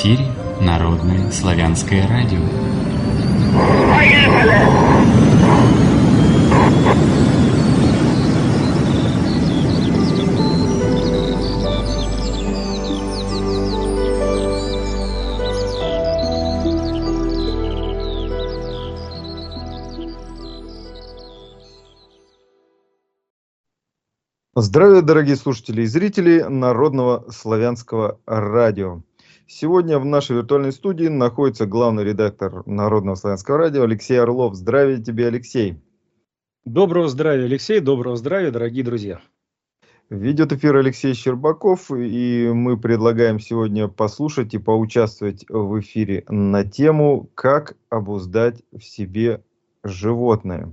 эфире Народное славянское радио. Здравия, дорогие слушатели и зрители Народного славянского радио. Сегодня в нашей виртуальной студии находится главный редактор Народного славянского радио Алексей Орлов. Здравия тебе, Алексей. Доброго здравия, Алексей. Доброго здравия, дорогие друзья. Ведет эфир Алексей Щербаков, и мы предлагаем сегодня послушать и поучаствовать в эфире на тему «Как обуздать в себе животное».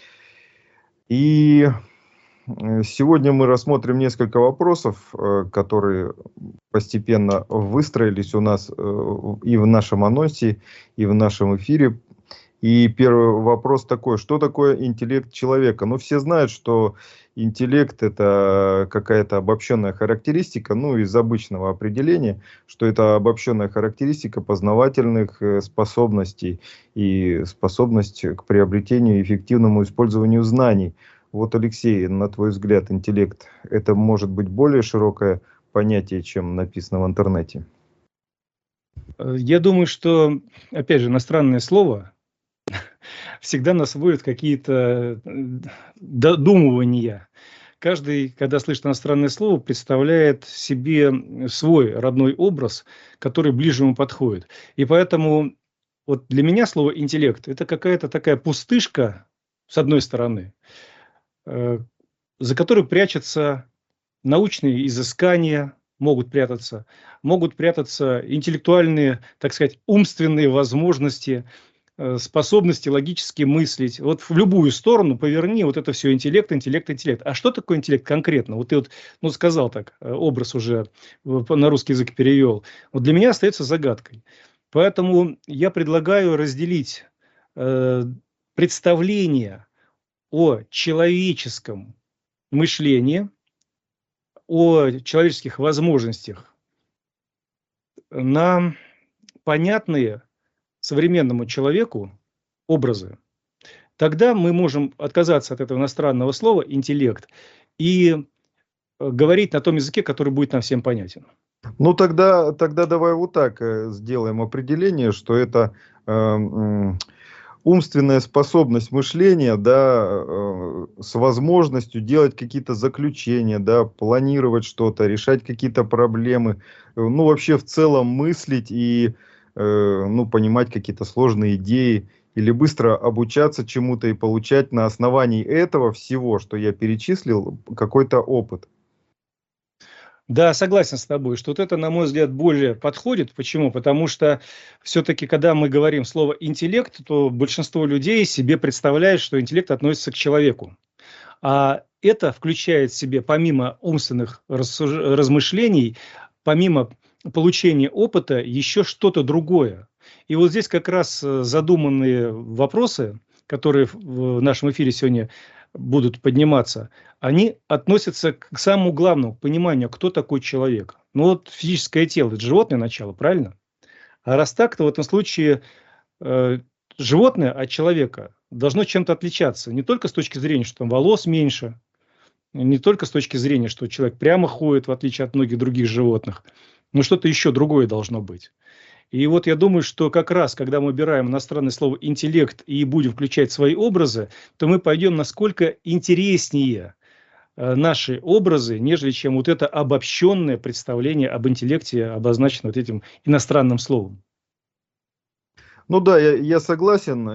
И сегодня мы рассмотрим несколько вопросов, которые постепенно выстроились у нас и в нашем анонсе, и в нашем эфире. И первый вопрос такой: что такое интеллект человека? Ну, все знают, что интеллект — это какая-то обобщенная характеристика, ну, из обычного определения, что это обобщенная характеристика познавательных способностей и способность к приобретению и эффективному использованию знаний. Вот, Алексей, на твой взгляд, интеллект — это может быть более широкое понятие, чем написано в интернете? Я думаю, что, опять же, иностранное слово всегда нас вводит в какие-то додумывания. Каждый, когда слышит иностранное слово, представляет себе свой родной образ, который ближе ему подходит. И поэтому вот для меня слово «интеллект» — это какая-то такая пустышка, с одной стороны, за которой прячутся научные изыскания, могут прятаться интеллектуальные, так сказать, умственные возможности, способности логически мыслить. Вот в любую сторону поверни, вот это все интеллект, интеллект, интеллект. А что такое интеллект конкретно? Вот ты вот, сказал так, образ уже на русский язык перевел. Вот для меня остается загадкой. Поэтому я предлагаю разделить представление о человеческом мышлении, о человеческих возможностях на понятные современному человеку образы. Тогда мы можем отказаться от этого иностранного слова «интеллект» и говорить на том языке, который будет нам всем понятен. Ну, тогда давай вот так сделаем определение, что это умственная способность мышления, да, с возможностью делать какие-то заключения, да, планировать что-то, решать какие-то проблемы, ну, вообще в целом мыслить и, ну, понимать какие-то сложные идеи, или быстро обучаться чему-то и получать на основании этого всего, что я перечислил, какой-то опыт. Да, согласен с тобой, что вот это, на мой взгляд, более подходит. Почему? Потому что все-таки, когда мы говорим слово «интеллект», то большинство людей себе представляет, что интеллект относится к человеку. А это включает в себе, помимо умственных размышлений, помимо получения опыта, еще что-то другое. И вот здесь как раз задуманные вопросы, которые в нашем эфире сегодня будут подниматься, они относятся к самому главному, к пониманию, кто такой человек. Ну вот физическое тело – это животное начало, правильно? А раз так, то в этом случае животное от человека должно чем-то отличаться. Не только с точки зрения, что там волос меньше, не только с точки зрения, что человек прямо ходит, в отличие от многих других животных, но что-то еще другое должно быть. И вот я думаю, что как раз, когда мы убираем иностранное слово «интеллект» и будем включать свои образы, то мы пойдем насколько интереснее наши образы, нежели чем вот это обобщенное представление об интеллекте, обозначенное вот этим иностранным словом. Ну да, я согласен,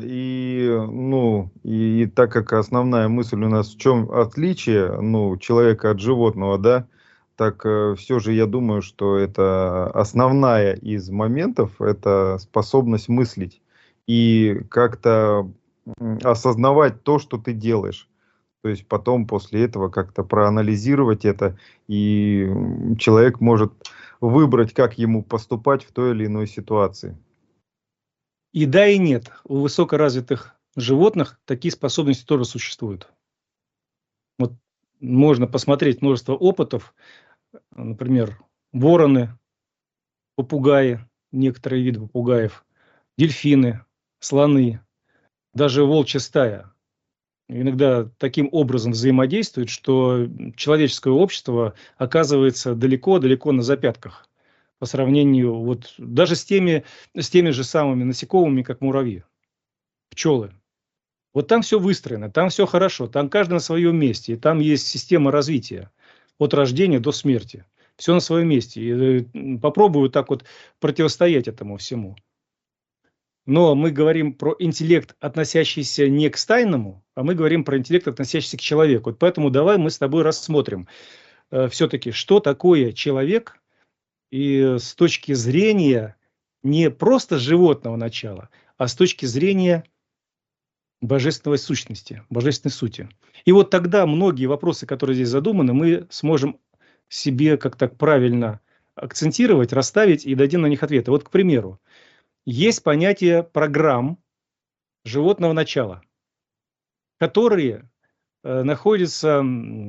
и так как основная мысль у нас в чем отличие, ну, человека от животного, да, так все же я думаю, что это основная из моментов, это способность мыслить и как-то осознавать то, что ты делаешь. То есть потом после этого как-то проанализировать это, и человек может выбрать, как ему поступать в той или иной ситуации. И да, и нет. У высокоразвитых животных такие способности тоже существуют. Вот можно посмотреть множество опытов, например, вороны, попугаи, некоторые виды попугаев, дельфины, слоны, даже волчья стая иногда таким образом взаимодействуют, что человеческое общество оказывается далеко-далеко на запятках по сравнению вот даже с теми же самыми насекомыми, как муравьи, пчелы. Вот там все выстроено, там все хорошо, там каждый на своем месте, и там есть система развития от рождения до смерти. Все на своем месте. И попробую так вот противостоять этому всему. Но мы говорим про интеллект, относящийся не к стайному, а мы говорим про интеллект, относящийся к человеку. Вот поэтому давай мы с тобой рассмотрим все-таки, что такое человек, и с точки зрения не просто животного начала, а с точки зрения божественной сущности, божественной сути. И вот тогда многие вопросы, которые здесь задуманы, мы сможем себе как-то правильно акцентировать, расставить и дадим на них ответы. Вот, к примеру, есть понятие программ животного начала, которые находятся,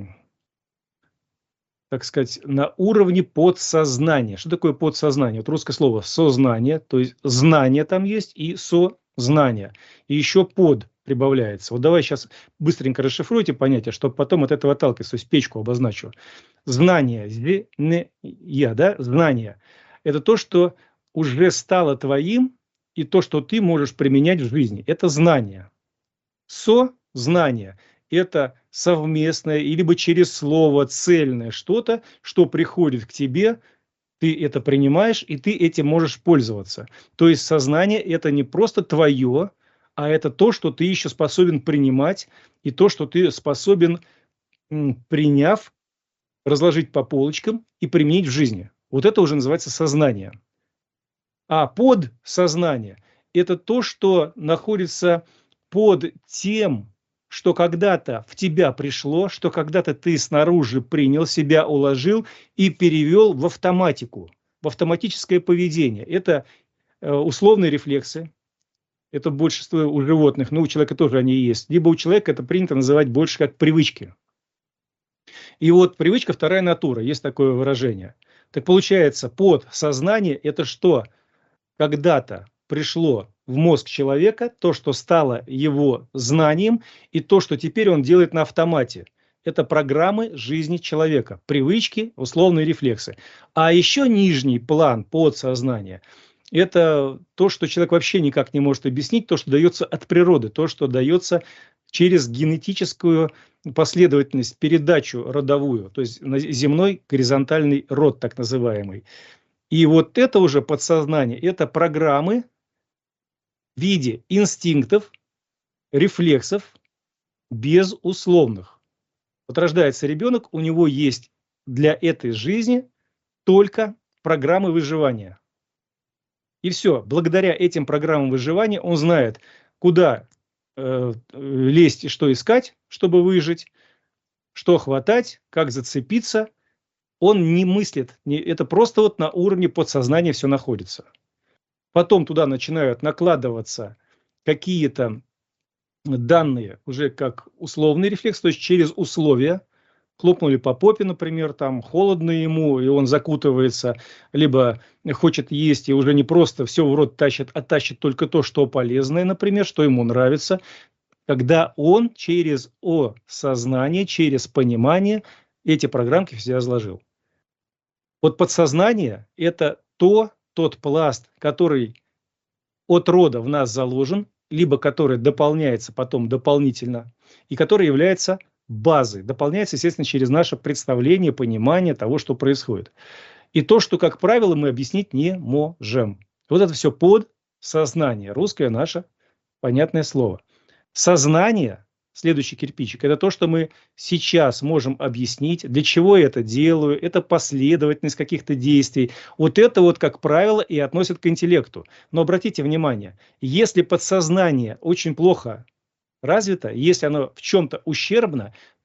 так сказать, на уровне подсознания. Что такое подсознание? Вот русское слово сознание, то есть знание там есть и сознание. И еще под прибавляется. Вот давай сейчас быстренько расшифруйте понятие, чтобы потом от этого отталкиваться, то есть печку обозначу. Знание, да, знание – это то, что уже стало твоим, и то, что ты можешь применять в жизни. Это знание. Сознание – это совместное, либо через слово цельное что-то, что приходит к тебе, ты это принимаешь, и ты этим можешь пользоваться. То есть сознание – это не просто твое, а это то, что ты еще способен принимать, и то, что ты способен, приняв, разложить по полочкам и применить в жизни. Вот это уже называется сознание. А подсознание – это то, что находится под тем, что когда-то в тебя пришло, что когда-то ты снаружи принял, себя уложил и перевел в автоматику, в автоматическое поведение. Это условные рефлексы, это большинство у животных, но у человека тоже они есть. Либо у человека это принято называть больше как привычки. И вот привычка – вторая натура, есть такое выражение. Так получается, подсознание – это что? Когда-то пришло в мозг человека то, что стало его знанием, и то, что теперь он делает на автомате. Это программы жизни человека, привычки, условные рефлексы. А еще нижний план подсознания – это то, что человек вообще никак не может объяснить, то, что дается от природы, то, что дается через генетическую последовательность, передачу родовую, то есть земной горизонтальный род, так называемый. И вот это уже подсознание, это программы в виде инстинктов, рефлексов, безусловных. Вот рождается ребенок, у него есть для этой жизни только программы выживания. И все, благодаря этим программам выживания он знает, куда лезть и что искать, чтобы выжить, что хватать, как зацепиться. Он не мыслит, это просто вот на уровне подсознания все находится. Потом туда начинают накладываться какие-то данные уже как условный рефлекс, то есть через условия. Хлопнули по попе, например, там холодно ему, и он закутывается, либо хочет есть, и уже не просто все в рот тащит, а тащит только то, что полезное, например, что ему нравится, когда он через сознание, через понимание эти программки все разложил. Вот подсознание – это тот пласт, который от рода в нас заложен, либо который дополняется потом дополнительно, и который является базы, дополняется, естественно, через наше представление, понимание того, что происходит. И то, что, как правило, мы объяснить не можем. Вот это все подсознание, русское наше понятное слово. Сознание, следующий кирпичик, это то, что мы сейчас можем объяснить, для чего я это делаю, это последовательность каких-то действий. Вот это вот, как правило, и относят к интеллекту. Но обратите внимание, если подсознание очень плохо развито, если оно в чем-то ущербно,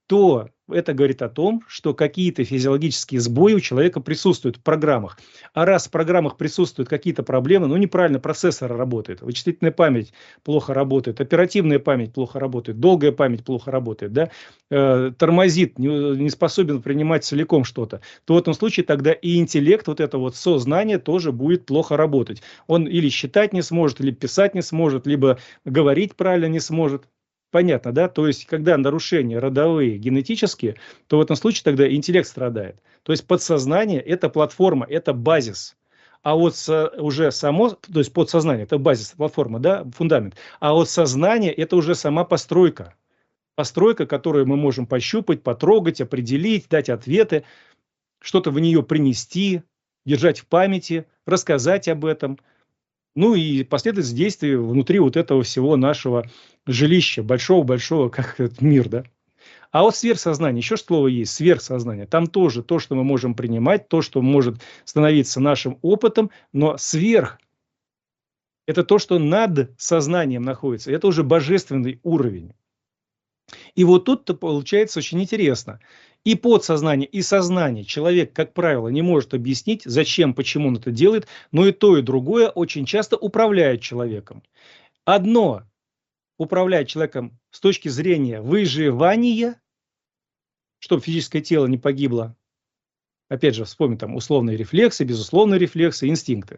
то это говорит о том, что какие-то физиологические сбои у человека присутствуют в программах. А раз в программах присутствуют какие-то проблемы, ну, неправильно процессор работает, вычислительная память плохо работает, оперативная память плохо работает, долгая память плохо работает, да, тормозит, не способен принимать целиком что-то, то в этом случае тогда и интеллект, вот это вот сознание тоже будет плохо работать. Он или считать не сможет, или писать не сможет, либо говорить правильно не сможет. Понятно, да? То есть, когда нарушения родовые, генетические, то в этом случае тогда интеллект страдает. То есть, подсознание – это платформа, это базис. А вот уже само, то есть, подсознание – это базис, платформа, да, фундамент. А вот сознание – это уже сама постройка. Постройка, которую мы можем пощупать, потрогать, определить, дать ответы, что-то в нее принести, держать в памяти, рассказать об этом. Ну и последовательность действий внутри вот этого всего нашего жилища, большого-большого, как этот мир, да. А вот сверхсознание, еще слово есть, сверхсознание. Там тоже то, что мы можем принимать, то, что может становиться нашим опытом, но сверх – это то, что над сознанием находится. Это уже божественный уровень. И вот тут-то получается очень интересно. И подсознание, и сознание человек, как правило, не может объяснить, зачем, почему он это делает, но и то, и другое очень часто управляет человеком. Одно управляет человеком с точки зрения выживания, чтобы физическое тело не погибло. Опять же, вспомним там условные рефлексы, безусловные рефлексы, инстинкты.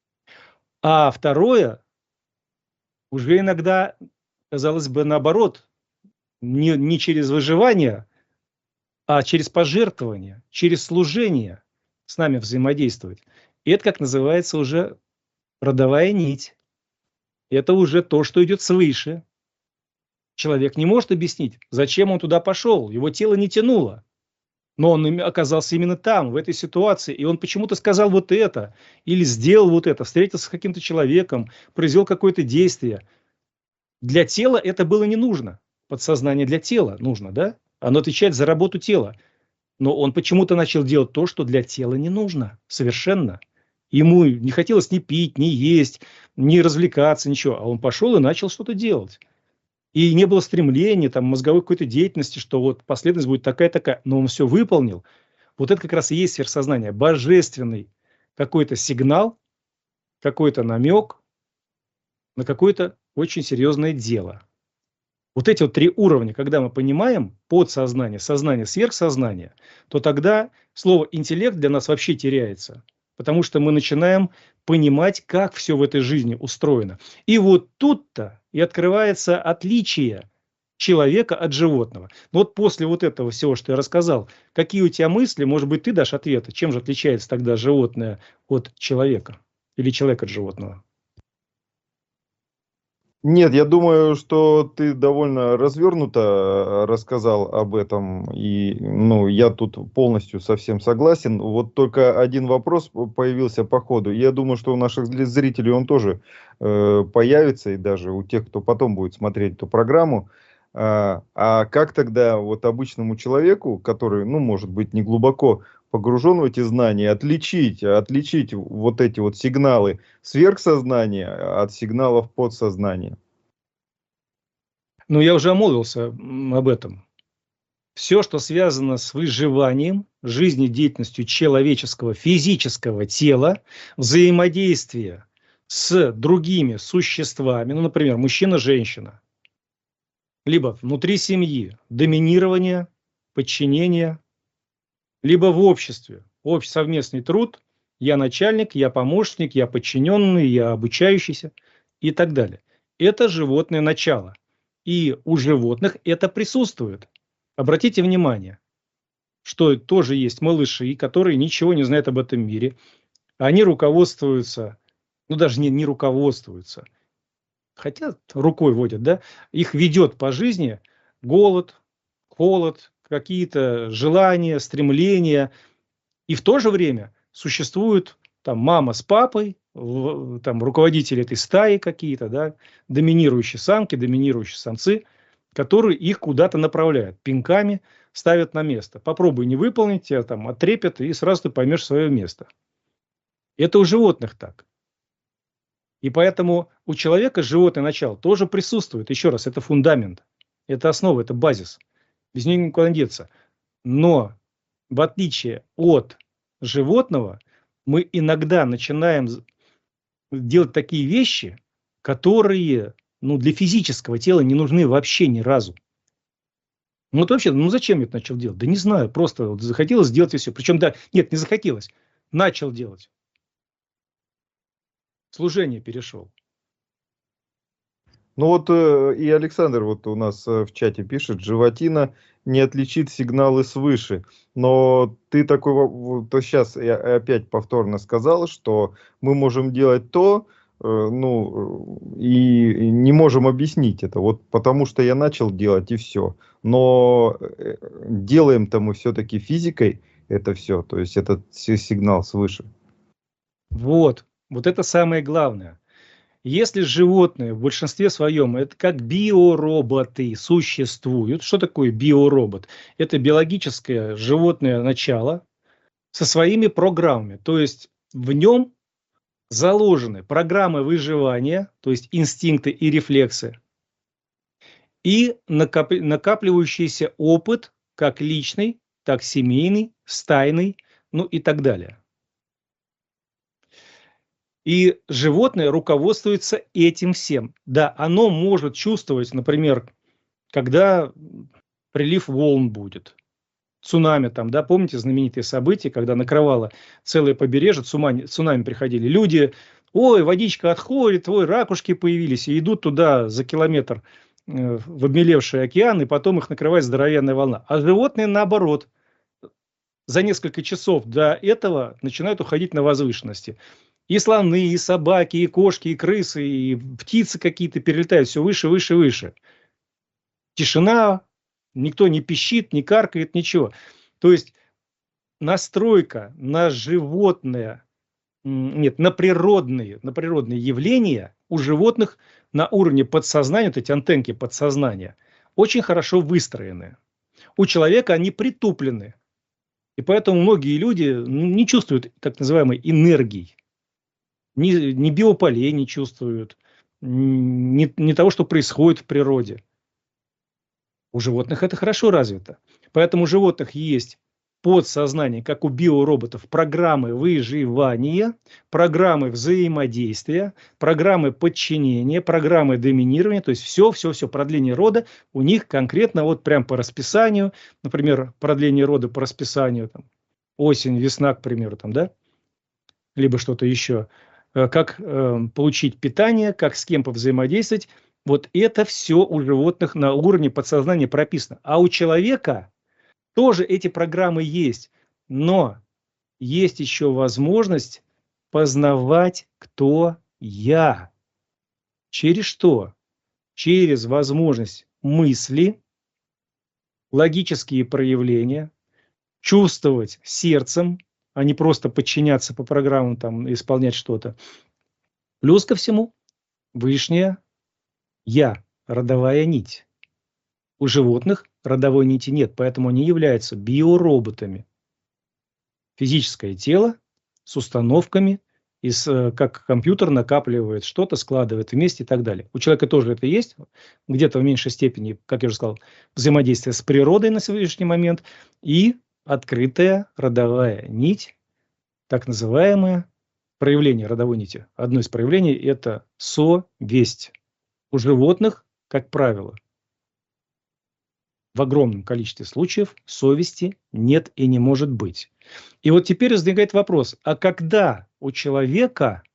А второе, уже иногда, казалось бы, наоборот, не через выживание, а через пожертвование, через служение с нами взаимодействовать. И это, как называется, уже родовая нить. Это уже то, что идет свыше. Человек не может объяснить, зачем он туда пошел. Его тело не тянуло. Но он оказался именно там, в этой ситуации. И он почему-то сказал вот это. Или сделал вот это. Встретился с каким-то человеком. Произвел какое-то действие. Для тела это было не нужно. Подсознание для тела нужно, да? Оно отвечает за работу тела. Но он почему-то начал делать то, что для тела не нужно. Совершенно. Ему не хотелось ни пить, ни есть, ни развлекаться, ничего. А он пошел и начал что-то делать. И не было стремления, там, мозговой какой-то деятельности, что вот последовательность будет такая-такая. Но он все выполнил. Вот это как раз и есть сверхсознание. Божественный какой-то сигнал, какой-то намек на какое-то очень серьезное дело. Вот эти вот три уровня, когда мы понимаем подсознание, сознание, сверхсознание, то тогда слово интеллект для нас вообще теряется. Потому что мы начинаем понимать, как все в этой жизни устроено. И вот тут-то и открывается отличие человека от животного. Но вот после вот этого всего, что я рассказал, какие у тебя мысли, может быть, ты дашь ответы, чем же отличается тогда животное от человека или человек от животного? Нет, я думаю, что ты довольно развернуто рассказал об этом, и ну, я тут полностью совсем согласен. Вот только один вопрос появился по ходу. Я думаю, что у наших зрителей он тоже появится, и даже у тех, кто потом будет смотреть эту программу. А как тогда вот обычному человеку, который, ну, может быть, не глубоко погружен в эти знания, отличить вот эти вот сигналы сверхсознания от сигналов подсознания? Ну, я уже обмолвился об этом. Все, что связано с выживанием, жизнедеятельностью человеческого физического тела, взаимодействие с другими существами, ну, например, мужчина-женщина, либо внутри семьи, доминирование, подчинение, либо в обществе, совместный труд, я начальник, я помощник, я подчиненный, я обучающийся и так далее. Это животное начало. И у животных это присутствует. Обратите внимание, что тоже есть малыши, которые ничего не знают об этом мире. Они руководствуются, ну даже не руководствуются, хотя рукой водят, да, их ведет по жизни голод, холод, какие-то желания, стремления. И в то же время существует там мама с папой, там руководители этой стаи какие-то, да, доминирующие самки, доминирующие самцы, которые их куда-то направляют, пинками ставят на место. Попробуй не выполнить, тебя там отрепят, и сразу ты поймешь свое место. Это у животных так. И поэтому у человека животное начало тоже присутствует. Еще раз, это фундамент, это основа, это базис. Без нее никуда не деться. Но в отличие от животного, мы иногда начинаем делать такие вещи, которые для физического тела не нужны вообще ни разу. Вот вообще, зачем я это начал делать? Да не знаю, просто вот захотелось сделать и все. Причем, нет, не захотелось. Начал делать. Служение перешел. Ну вот и Александр вот у нас в чате пишет, животина не отличит сигналы свыше. Но ты такой, то сейчас я опять повторно сказал, что мы можем делать то, и не можем объяснить это. Вот потому что я начал делать и все. Но делаем-то мы все-таки физикой это все. То есть этот сигнал свыше. Вот это самое главное. Если животные в большинстве своем, это как биороботы существуют. Что такое биоробот? Это биологическое животное начало со своими программами. То есть в нем заложены программы выживания, то есть инстинкты и рефлексы, и накапливающийся опыт, как личный, так семейный, стайный, и так далее. И животное руководствуется этим всем. Да, оно может чувствовать, например, когда прилив волн будет. Цунами там, да, помните знаменитые события, когда накрывало целое побережье, цунами приходили. Люди, ой, водичка отходит, ой, ракушки появились, и идут туда за километр в обмелевший океан, и потом их накрывает здоровенная волна. А животные наоборот. За несколько часов до этого начинают уходить на возвышенности. И слоны, и собаки, и кошки, и крысы, и птицы какие-то перелетают все выше, выше, выше. Тишина, никто не пищит, не каркает, ничего. То есть настройка на животное, на природные явления у животных на уровне подсознания, вот эти антенки подсознания, очень хорошо выстроены. У человека они притуплены. И поэтому многие люди не чувствуют так называемой энергии. Ни биополей не чувствуют, ни того, что происходит в природе. У животных это хорошо развито. Поэтому у животных есть подсознание, как у биороботов, программы выживания, программы взаимодействия, программы подчинения, программы доминирования. То есть все продление рода у них конкретно вот прям по расписанию. Например, продление рода по расписанию, там, осень, весна, к примеру, там, да? Либо что-то еще. Как получить питание, как с кем повзаимодействовать. Вот это все у животных на уровне подсознания прописано. А у человека тоже эти программы есть. Но есть еще возможность познавать, кто я. Через что? Через возможность мысли, логические проявления, чувствовать сердцем, а не просто подчиняться по программам, там, исполнять что-то. Плюс ко всему, вышнее я, родовая нить. У животных родовой нити нет, поэтому они являются биороботами. Физическое тело с установками, как компьютер накапливает что-то, складывает вместе и так далее. У человека тоже это есть, где-то в меньшей степени, как я уже сказал, взаимодействие с природой на сегодняшний момент и открытая родовая нить, так называемое проявление родовой нити. Одно из проявлений – это совесть. У животных, как правило, в огромном количестве случаев совести нет и не может быть. И вот теперь возникает вопрос, а когда у человека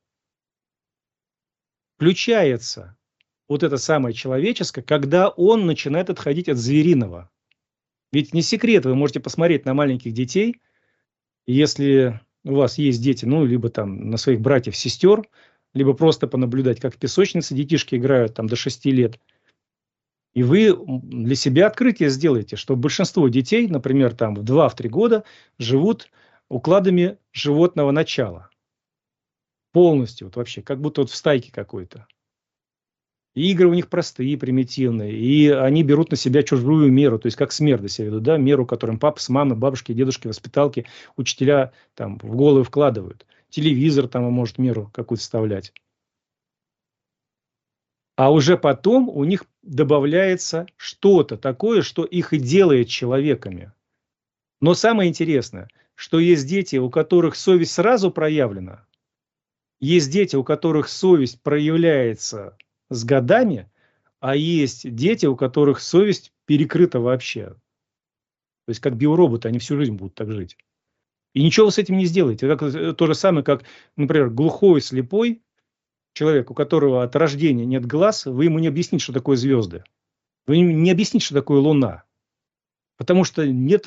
включается вот это самое человеческое, когда он начинает отходить от звериного? Ведь не секрет, вы можете посмотреть на маленьких детей, если у вас есть дети, либо там на своих братьев, сестер, либо просто понаблюдать, как в песочнице детишки играют там до 6 лет. И вы для себя открытие сделаете, что большинство детей, например, там в 2-3 года живут укладами животного начала. Полностью, вот вообще, как будто вот в стайке какой-то. И игры у них простые, примитивные, и они берут на себя чужую меру, то есть как смерды себя ведут, да, меру, которым папа с мамой, бабушки, дедушки, воспиталки, учителя там в голову вкладывают. Телевизор там может меру какую-то вставлять. А уже потом у них добавляется что-то такое, что их и делает человеками. Но самое интересное, что есть дети, у которых совесть сразу проявлена, есть дети, у которых совесть проявляется с годами, а есть дети, у которых совесть перекрыта вообще. То есть как биороботы, они всю жизнь будут так жить. И ничего вы с этим не сделаете. Это то же самое, как, например, глухой, слепой человек, у которого от рождения нет глаз, вы ему не объясните, что такое звезды. Вы ему не объясните, что такое Луна. Потому что нет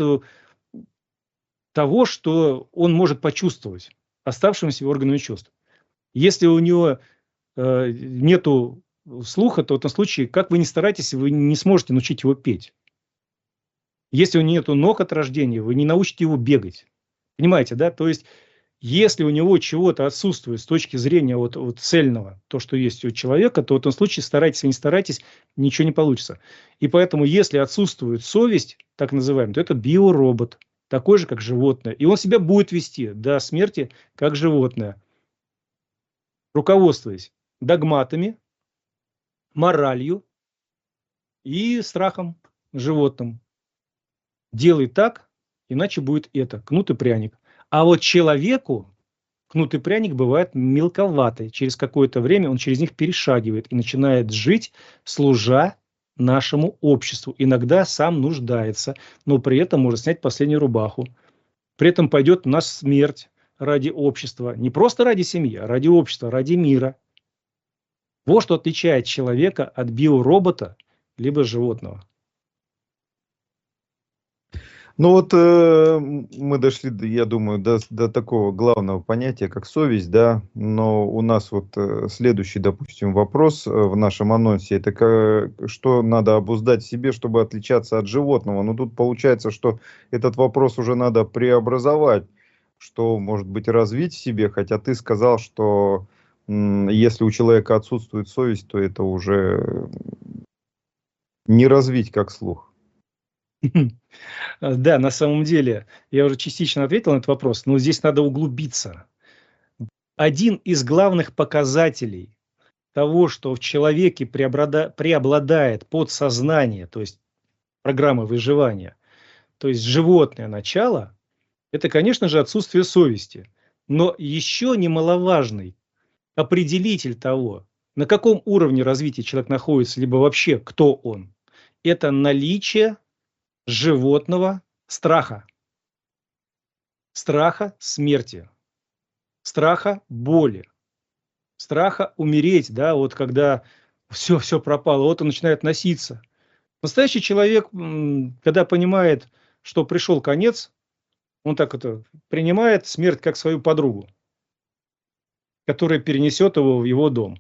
того, что он может почувствовать оставшимися органами чувств. Если у него нету слуха, то в этом случае, как вы ни стараетесь, вы не сможете научить его петь. Если у него нету ног от рождения, вы не научите его бегать. Понимаете, да? То есть, если у него чего-то отсутствует с точки зрения вот цельного, то, что есть у человека, то в этом случае старайтесь или не старайтесь, ничего не получится. И поэтому, если отсутствует совесть, так называемая, то это биоробот, такой же, как животное. И он себя будет вести до смерти, как животное, руководствуясь догматами, моралью и страхом животным. Делай так, иначе будет это, кнут и пряник. А вот человеку кнут и пряник бывает мелковатый. Через какое-то время он через них перешагивает и начинает жить, служа нашему обществу. Иногда сам нуждается, но при этом может снять последнюю рубаху. При этом пойдет на смерть ради общества. Не просто ради семьи, а ради общества, ради мира. Вот что отличает человека от биоробота либо животного. Ну вот мы дошли, я думаю, до такого главного понятия, как совесть, да, но у нас вот следующий, допустим, вопрос в нашем анонсе, это что надо обуздать в себе, чтобы отличаться от животного. Но тут получается, что этот вопрос уже надо преобразовать, что, может быть, развить в себе, хотя ты сказал, что если у человека отсутствует совесть, то это уже не развить как слух. Да, на самом деле, я уже частично ответил на этот вопрос, но здесь надо углубиться. Один из главных показателей того, что в человеке преобладает подсознание, то есть программа выживания, то есть животное начало, это, конечно же, отсутствие совести. Но еще немаловажный определитель того, на каком уровне развития человек находится, либо вообще кто он, это наличие животного страха. Страха смерти. Страха боли. Страха умереть, да, вот когда все пропало, вот он начинает носиться. Настоящий человек, когда понимает, что пришел конец, он так это принимает смерть как свою подругу, которая перенесет его в его дом.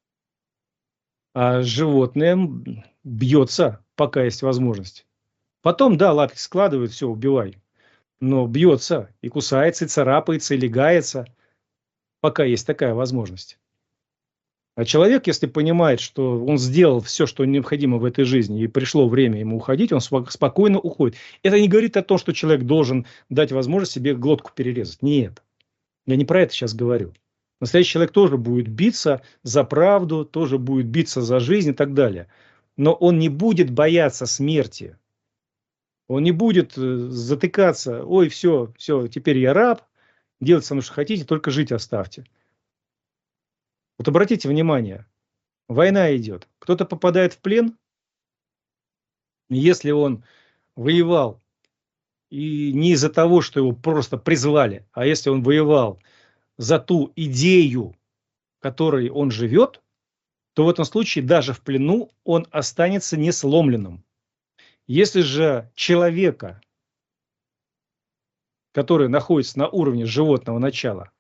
А животное бьется, пока есть возможность. Потом, да, лапки складывают, все, убивай. Но бьется и кусается, и царапается, и легается, пока есть такая возможность. А человек, если понимает, что он сделал все, что необходимо в этой жизни, и пришло время ему уходить, он спокойно уходит. Это не говорит о том, что человек должен дать возможность себе глотку перерезать. Нет. Я не про это сейчас говорю. Настоящий человек тоже будет биться за правду, тоже будет биться за жизнь и так далее. Но он не будет бояться смерти. Он не будет затыкаться, ой, все, теперь я раб, делать со мной, что хотите, только жить оставьте. Вот обратите внимание, война идет, кто-то попадает в плен, если он воевал, и не из-за того, что его просто призвали, а если он воевал за ту идею, которой он живет, то в этом случае даже в плену он останется не сломленным. Если же человека, который находится на уровне животного начала,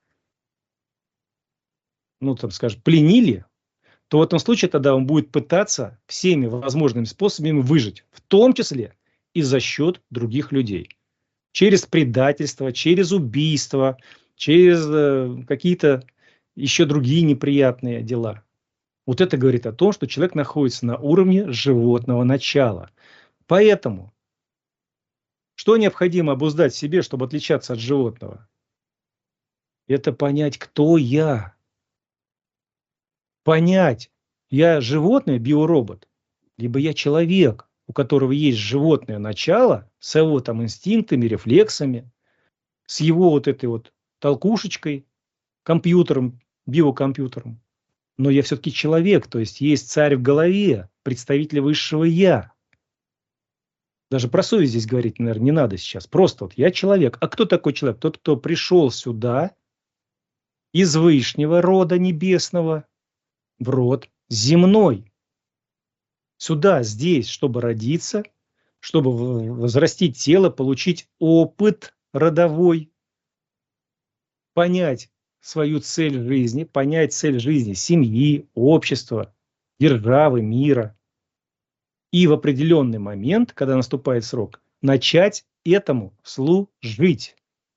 ну, там, скажем, пленили, то в этом случае тогда он будет пытаться всеми возможными способами выжить, в том числе и за счет других людей. Через предательство, через убийство, через какие-то еще другие неприятные дела. Вот это говорит о том, что человек находится на уровне животного начала. Поэтому, что необходимо обуздать в себе, чтобы отличаться от животного? Это понять, кто я. Понять, Я животное, биоробот, либо я человек, у которого есть животное начало, с его там инстинктами, рефлексами, с его вот этой вот толкушечкой, компьютером, биокомпьютером. Но я все-таки человек, то есть царь в голове, представитель высшего я. Даже про совесть здесь говорить, наверное, не надо сейчас. Просто вот я человек. А кто такой человек? Тот, кто пришел сюда из вышнего рода небесного в род земной. Сюда, здесь, чтобы родиться, чтобы возрастить тело, получить опыт родовой, понять свою цель жизни, понять цель жизни семьи, общества, державы, мира. И в определенный момент, когда наступает срок, начать этому служить.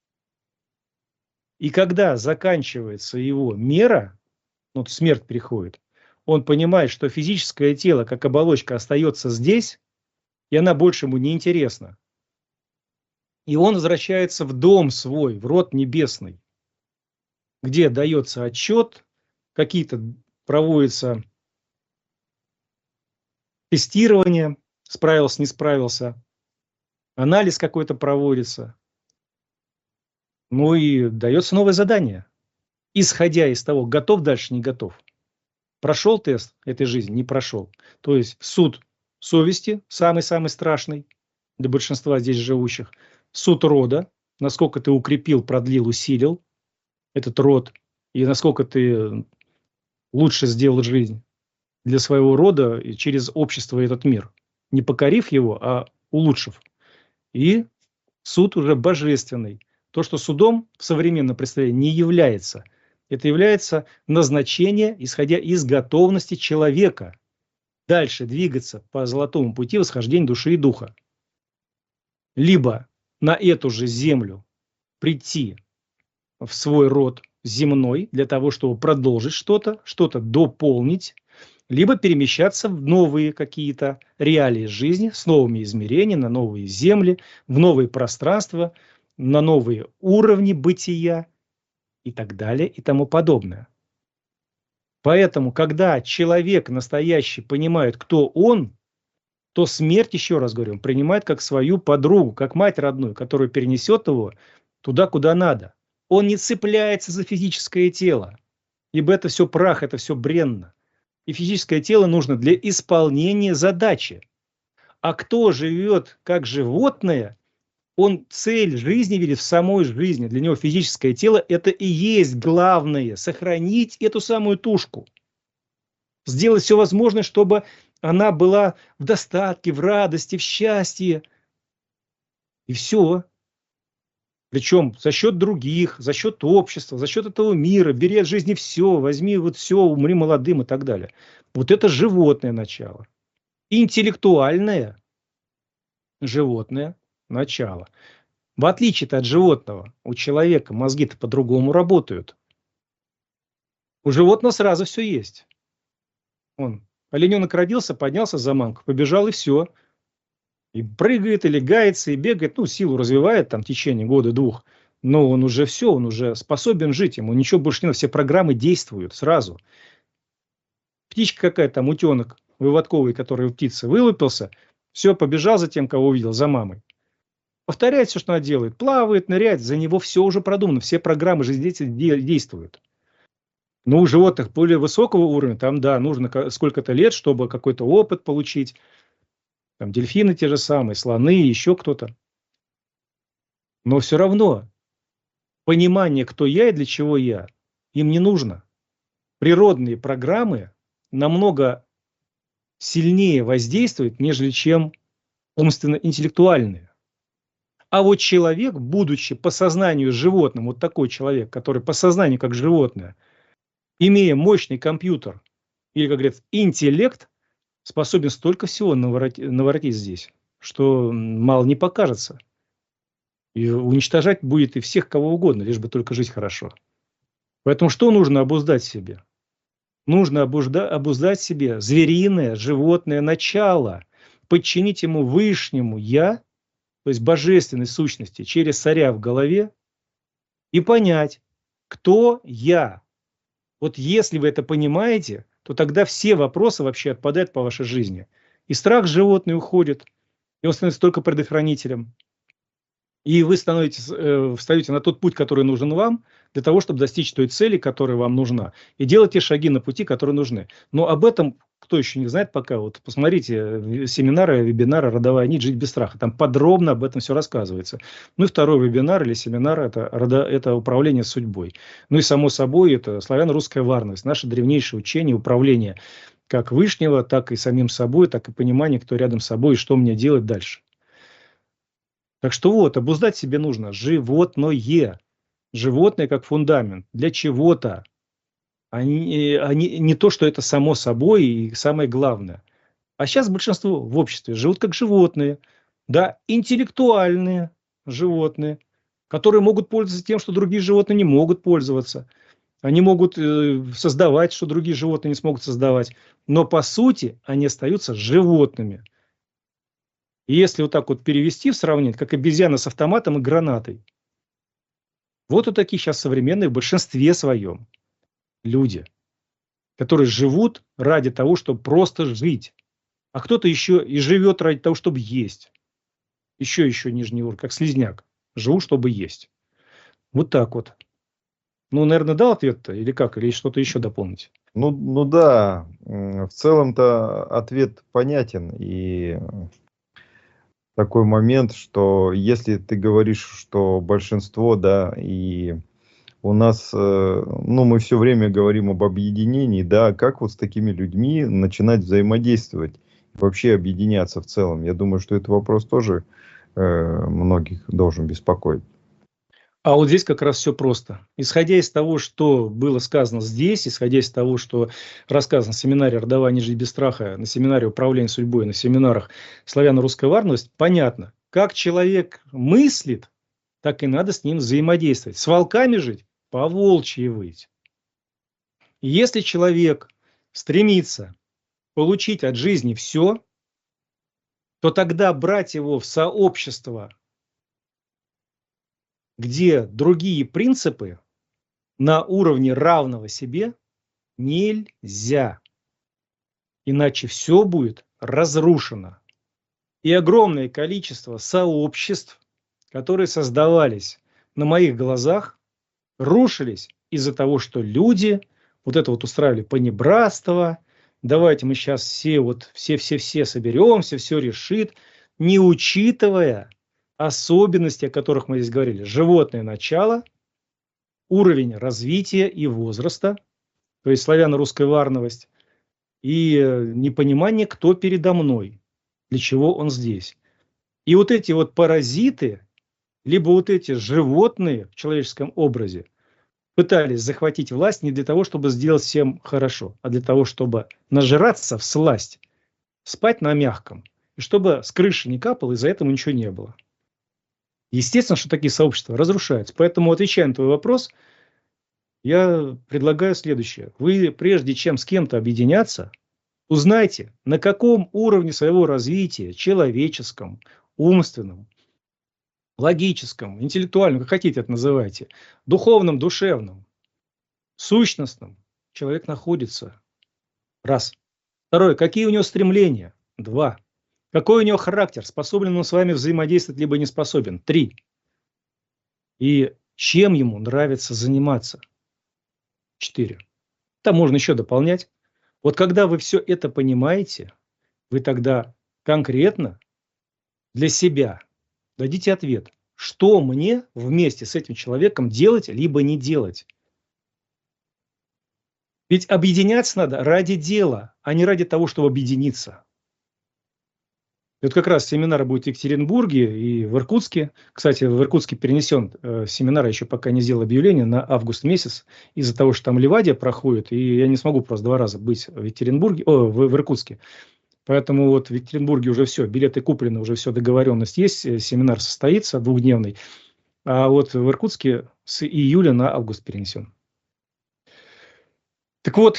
И когда заканчивается его мера, вот смерть приходит, он понимает, что физическое тело, как оболочка, остается здесь, и она больше ему не интересна. И он возвращается в дом свой, в род небесный, где дается отчет, какие-то проводятся тестирования, справился, не справился, анализ какой-то проводится. Ну и дается новое задание. Исходя из того, готов дальше, не готов. Прошел тест этой жизни, не прошел. То есть суд совести, самый-самый страшный для большинства здесь живущих. Суд рода, насколько ты укрепил, продлил, усилил этот род, и насколько ты лучше сделал жизнь для своего рода и через общество и этот мир. Не покорив его, а улучшив. И суд уже божественный. То, что судом в современном представлении не является. Это является назначение, исходя из готовности человека дальше двигаться по золотому пути восхождения души и духа. Либо на эту же землю прийти в свой род земной для того, чтобы продолжить что-то дополнить, либо перемещаться в новые какие-то реалии жизни, с новыми измерениями, на новые земли, в новые пространства, на новые уровни бытия и так далее и тому подобное. Поэтому, когда человек настоящий понимает, кто он, то смерть, еще раз говорю, он принимает как свою подругу, как мать родную, которая перенесет его туда, куда надо. Он не цепляется за физическое тело, ибо это все прах, это все бренно. И физическое тело нужно для исполнения задачи. А кто живет как животное, он цель жизни видит в самой жизни. Для него физическое тело – это и есть главное. Сохранить эту самую тушку. Сделать все возможное, чтобы она была в достатке, в радости, в счастье. И все. Причем за счет других, за счет общества, за счет этого мира. Бери от жизни все, возьми вот все, умри молодым и так далее. Вот это животное начало. Интеллектуальное животное начало. В отличие от животного, у человека мозги-то по-другому работают. У животного сразу все есть. Олененок родился, поднялся за мамку, побежал и все. И прыгает, и легается, и бегает, силу развивает там в течение года-двух. Но он уже все, он уже способен жить, ему ничего больше не надо, все программы действуют сразу. Птичка какая-то, там утенок выводковый, который у птицы вылупился, все, побежал за тем, кого увидел, за мамой. Повторяет все, что она делает, плавает, ныряет, за него все уже продумано, все программы жизнедеятельности действуют. Но у животных более высокого уровня, там, да, нужно сколько-то лет, чтобы какой-то опыт получить. Там дельфины те же самые, слоны, еще кто-то. Но все равно понимание, кто я и для чего я, им не нужно. Природные программы намного сильнее воздействуют, нежели чем умственно-интеллектуальные. А вот человек, будучи по сознанию животным, вот такой человек, который по сознанию как животное, имея мощный компьютер, или, как говорят, интеллект, способен столько всего наворотить здесь, что мало не покажется. И уничтожать будет и всех, кого угодно, лишь бы только жить хорошо. Поэтому что нужно обуздать в себе? Нужно обуздать в себе звериное, животное начало, подчинить ему вышнему «я», то есть божественной сущности, через царя в голове, и понять, кто я. Вот если вы это понимаете, то тогда все вопросы вообще отпадают по вашей жизни. И страх животный уходит, и он становится только предохранителем. И вы встаете на тот путь, который нужен вам, для того, чтобы достичь той цели, которая вам нужна. И делать те шаги на пути, которые нужны. Но об этом, кто еще не знает пока, вот посмотрите семинары, вебинары «Родовая нить. Жить без страха». Там подробно об этом все рассказывается. Ну и второй вебинар или семинар это управление судьбой. Ну и само собой это славяно-русская варность, наше древнейшее учение управления как Вышнего, так и самим собой, так и понимание, кто рядом с собой и что мне делать дальше. Так что вот, обуздать себе нужно животное. Животное как фундамент для чего-то. Не то, что это само собой и самое главное. А сейчас большинство в обществе живут как животные. Да, интеллектуальные животные, которые могут пользоваться тем, что другие животные не могут пользоваться. Они могут создавать, что другие животные не смогут создавать. Но по сути они остаются животными. И если вот так вот перевести в сравнение, как обезьяна с автоматом и гранатой. Вот вот такие сейчас современные в большинстве своем люди, которые живут ради того, чтобы просто жить. А кто-то еще и живет ради того, чтобы есть. Еще нижний уровень, как слизняк. Живу, чтобы есть. Вот так вот. Ну, наверное, дал ответ-то или как? Или что-то еще дополнить? Ну да, в целом-то ответ понятен. И такой момент, что если ты говоришь, что большинство, да, и у нас, ну, мы все время говорим об объединении, да, как вот с такими людьми начинать взаимодействовать, вообще объединяться в целом? Я думаю, что этот вопрос тоже многих должен беспокоить. А вот здесь как раз все просто. Исходя из того, что было сказано здесь, исходя из того, что рассказано в семинаре «Родовая нить. Жить без страха», на семинаре «Управление судьбой», на семинарах «Славяно-русская варность», понятно, как человек мыслит, так и надо с ним взаимодействовать. С волками жить, по-волчьи выть. И если человек стремится получить от жизни все, то тогда брать его в сообщество, где другие принципы на уровне равного себе, нельзя. Иначе все будет разрушено. И огромное количество сообществ, которые создавались на моих глазах, рушились из-за того, что люди вот это вот устраивали понебратство. Давайте мы сейчас все соберемся, все решит, не учитывая особенности, о которых мы здесь говорили. Животное начало, уровень развития и возраста, то есть славяно-русская варновость, и непонимание, кто передо мной, для чего он здесь. И вот эти вот паразиты, либо вот эти животные в человеческом образе, пытались захватить власть не для того, чтобы сделать всем хорошо, а для того, чтобы нажраться всласть, спать на мягком, и чтобы с крыши не капало, и за этого ничего не было. Естественно, что такие сообщества разрушаются. Поэтому, отвечая на твой вопрос, я предлагаю следующее. Вы, прежде чем с кем-то объединяться, узнайте, на каком уровне своего развития, человеческом, умственном, логическом, интеллектуальном, как хотите это называйте, духовном, душевном, сущностном человек находится. Раз. Второе. Какие у него стремления? Два. Какой у него характер? Способен он с вами взаимодействовать, либо не способен? 3. И чем ему нравится заниматься? 4. Там можно еще дополнять. Вот когда вы все это понимаете, вы тогда конкретно для себя дадите ответ, что мне вместе с этим человеком делать, либо не делать. Ведь объединяться надо ради дела, а не ради того, чтобы объединиться. И вот как раз семинар будет в Екатеринбурге и в Иркутске. Кстати, в Иркутске перенесен семинар, я еще пока не сделал объявление, на август месяц, из-за того, что там Ливадия проходит, и я не смогу просто 2 раза быть в Екатеринбурге, в Иркутске. Поэтому вот в Екатеринбурге уже все, билеты куплены, уже все, договоренность есть, семинар состоится 2-дневный. А вот в Иркутске с июля на август перенесен. Так вот,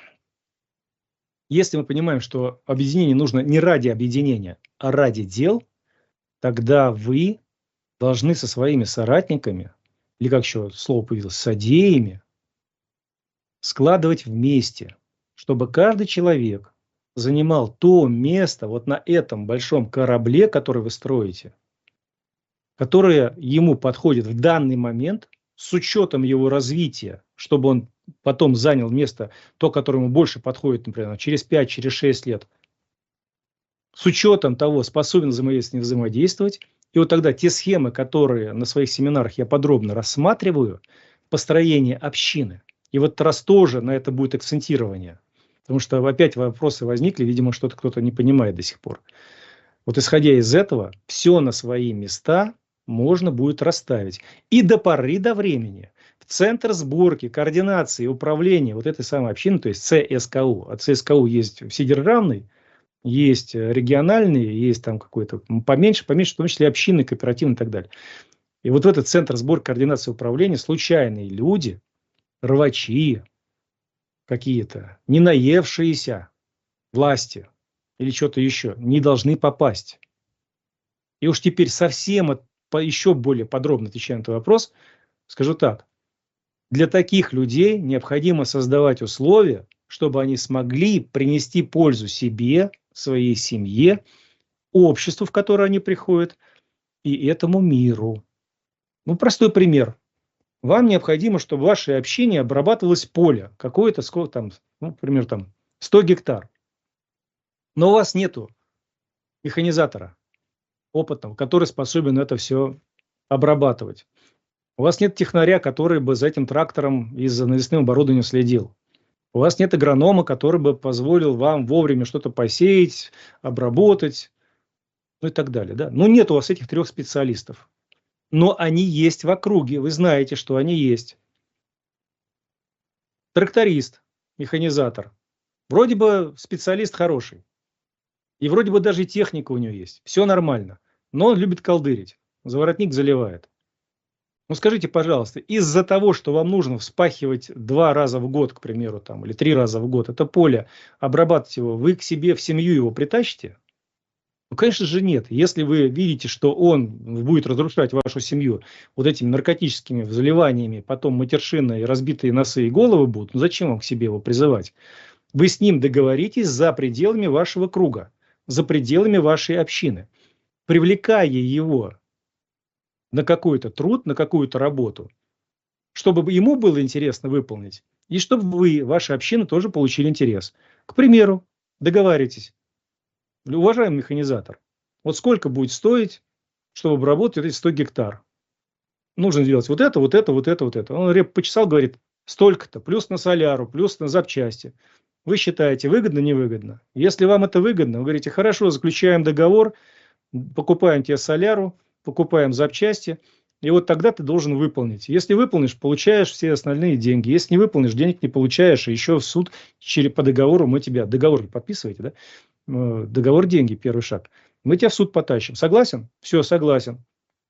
если мы понимаем, что объединение нужно не ради объединения, а ради дел, тогда вы должны со своими соратниками, или как еще слово появилось, содеями, складывать вместе, чтобы каждый человек занимал то место вот на этом большом корабле, который вы строите, которое ему подходит в данный момент с учетом его развития, чтобы он потом занял место, то, которое ему больше подходит, например, через 5, через 6 лет, с учетом того, способен взаимодействовать, не взаимодействовать. И вот тогда те схемы, которые на своих семинарах я подробно рассматриваю, построение общины, и вот раз тоже на это будет акцентирование, потому что опять вопросы возникли, видимо, что-то кто-то не понимает до сих пор. Вот исходя из этого, все на свои места можно будет расставить. И до поры до времени в центр сборки, координации, управления вот этой самой общины, то есть ЦСКУ, а ЦСКУ есть вседержавный, есть региональные, есть там какой-то поменьше, в том числе общины, кооперативные и так далее. И вот в этот центр сборки, координации, управления случайные люди, рвачи какие-то, не наевшиеся власти или что-то еще, не должны попасть. И уж теперь совсем еще более подробно отвечая на этот вопрос, скажу так. Для таких людей необходимо создавать условия, чтобы они смогли принести пользу себе, своей семье, обществу, в которое они приходят, и этому миру. Ну, простой пример. Вам необходимо, чтобы в вашей общине обрабатывалось поле, какое-то, сколько там, ну, например, там 100 гектар. Но у вас нету механизатора опытного, который способен это все обрабатывать. У вас нет технаря, который бы за этим трактором и за навесным оборудованием следил. У вас нет агронома, который бы позволил вам вовремя что-то посеять, обработать, ну и так далее. Да? Ну, нет у вас этих 3 специалистов. Но они есть в округе, вы знаете, что они есть. Тракторист, механизатор. Вроде бы специалист хороший. И вроде бы даже и техника у него есть. Все нормально. Но он любит колдырить. За воротник заливает. Ну скажите, пожалуйста, из-за того, что вам нужно вспахивать 2 раза в год, к примеру, там, или 3 раза в год, это поле, обрабатывать его, вы к себе в семью его притащите? Ну, конечно же, нет. Если вы видите, что он будет разрушать вашу семью вот этими наркотическими заливаниями, потом матершина и разбитые носы и головы будут, ну зачем вам к себе его призывать? Вы с ним договоритесь за пределами вашего круга, за пределами вашей общины, привлекая его на какой-то труд, на какую-то работу, чтобы ему было интересно выполнить, и чтобы вы, ваша община, тоже получили интерес. К примеру, договаривайтесь, уважаемый механизатор, вот сколько будет стоить, чтобы обработать эти 100 гектар? Нужно сделать вот это, вот это, вот это, вот это. Он реп почесал, говорит, столько-то, плюс на соляру, плюс на запчасти. Вы считаете, выгодно, невыгодно? Если вам это выгодно, вы говорите, хорошо, заключаем договор, покупаем тебе соляру, покупаем запчасти, и вот тогда ты должен выполнить. Если выполнишь, получаешь все остальные деньги. Если не выполнишь, денег не получаешь, и еще в суд по договору мы тебя... Договор подписываете, да? Договор деньги, первый шаг. Мы тебя в суд потащим. Согласен? Все, согласен.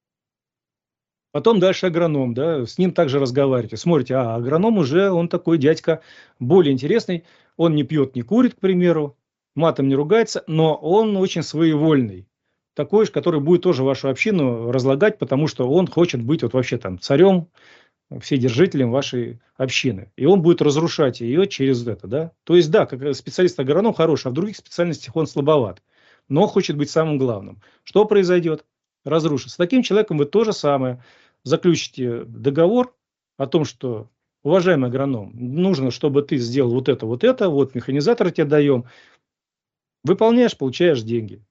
Потом дальше агроном, да, с ним также разговариваете. Смотрите, агроном уже, он такой дядька более интересный. Он не пьет, не курит, к примеру, матом не ругается, но он очень своевольный. Такой же, который будет тоже вашу общину разлагать, потому что он хочет быть вот вообще там царем, вседержителем вашей общины. И он будет разрушать ее через это, да. То есть, да, как специалист-агроном хороший, а в других специальностях он слабоват. Но хочет быть самым главным. Что произойдет? Разрушится. С таким человеком вы то же самое. Заключите договор о том, что, уважаемый агроном, нужно, чтобы ты сделал вот это, вот механизатор тебе даем. Выполняешь, получаешь деньги.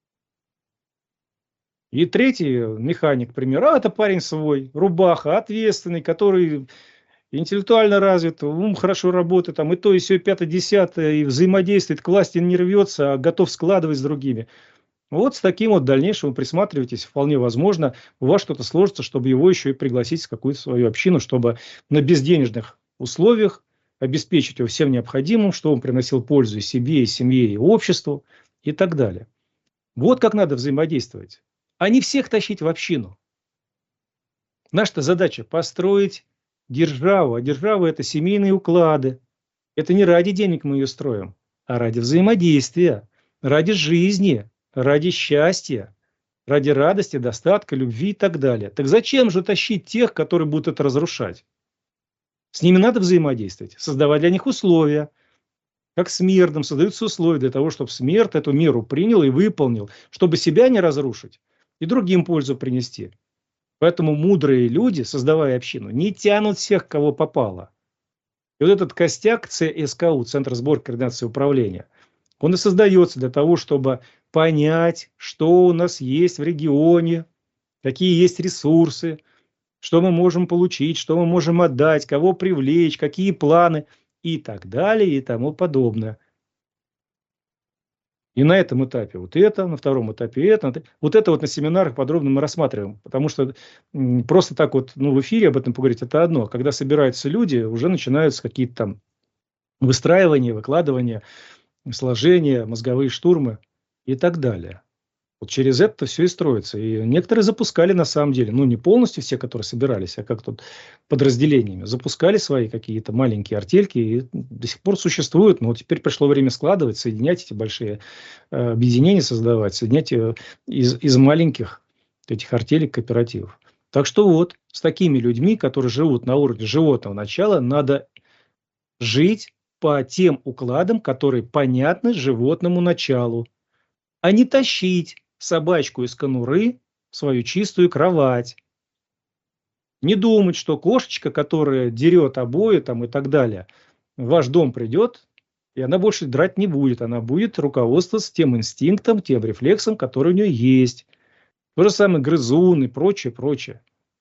И третий механик, к примеру, это парень свой, рубаха, ответственный, который интеллектуально развит, ум хорошо работает, там и то, и все, и пятое, десятое, и взаимодействует, к власти не рвется, а готов складывать с другими. Вот с таким вот дальнейшим вы присматриваетесь, вполне возможно, у вас что-то сложится, чтобы его еще и пригласить в какую-то свою общину, чтобы на безденежных условиях обеспечить его всем необходимым, чтобы он приносил пользу и себе, и семье, и обществу, и так далее. Вот как надо взаимодействовать. А не всех тащить в общину. Наша задача построить державу, а держава это семейные уклады. Это не ради денег мы ее строим, а ради взаимодействия, ради жизни, ради счастья, ради радости, достатка, любви и так далее. Так зачем же тащить тех, которые будут это разрушать? С ними надо взаимодействовать, создавать для них условия. как смертным создаются условия для того, чтобы смерть эту меру принял и выполнил, чтобы себя не разрушить и другим пользу принести. Поэтому мудрые люди, создавая общину, не тянут всех, кого попало. И вот этот костяк ЦСКУ, Центр сбора координации и управления, он и создается для того, чтобы понять, что у нас есть в регионе, какие есть ресурсы, что мы можем получить, что мы можем отдать, кого привлечь, какие планы и так далее и тому подобное. И на этом этапе вот это, на втором этапе это. Вот это вот на семинарах подробно мы рассматриваем. Потому что просто так вот в эфире об этом поговорить, это одно. Когда собираются люди, уже начинаются какие-то там выстраивания, выкладывания, сложения, мозговые штурмы и так далее. Вот через это все и строится. И некоторые запускали на самом деле, не полностью все, которые собирались, а как тут подразделениями, запускали свои какие-то маленькие артельки и до сих пор существуют. Но вот теперь пришло время складывать, соединять эти большие объединения, создавать, соединять из маленьких этих артелек, кооперативов. Так что вот с такими людьми, которые живут на уровне животного начала, надо жить по тем укладам, которые понятны животному началу, а не тащить собачку из конуры в свою чистую кровать. Не думать, что кошечка, которая дерет обои там и так далее, в ваш дом придет, и она больше драть не будет. Она будет руководствоваться тем инстинктом, тем рефлексом, который у нее есть. То же самое грызун и прочее, прочее.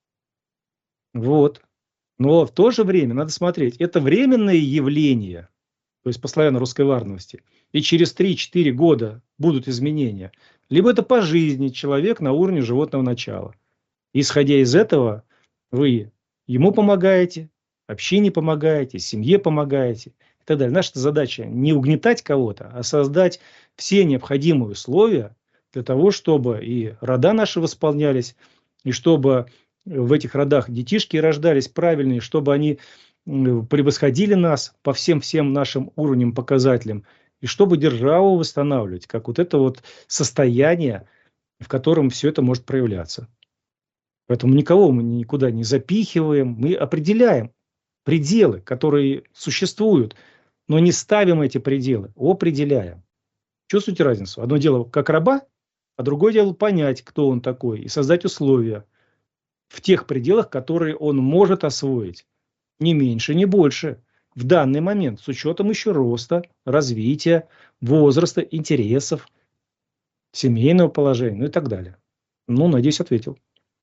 Вот. Но в то же время надо смотреть, это временное явление, то есть по славяно-русской варварности, и через 3-4 года будут изменения. Либо это по жизни человек на уровне животного начала. Исходя из этого, вы ему помогаете, общине помогаете, семье помогаете и так далее. Наша задача не угнетать кого-то, а создать все необходимые условия для того, чтобы и рода наши восполнялись, и чтобы в этих родах детишки рождались правильные, чтобы они превосходили нас по всем нашим уровням, показателям, и чтобы державу восстанавливать, как вот это вот состояние, в котором все это может проявляться. Поэтому никого мы никуда не запихиваем, мы определяем пределы, которые существуют, но не ставим эти пределы, определяем. Чувствуете разницу? Одно дело как раба, а другое дело понять, кто он такой, и создать условия в тех пределах, которые он может освоить. Ни меньше, ни больше. В данный момент, с учетом еще роста, развития, возраста, интересов, семейного положения, и так далее. Надеюсь, ответил.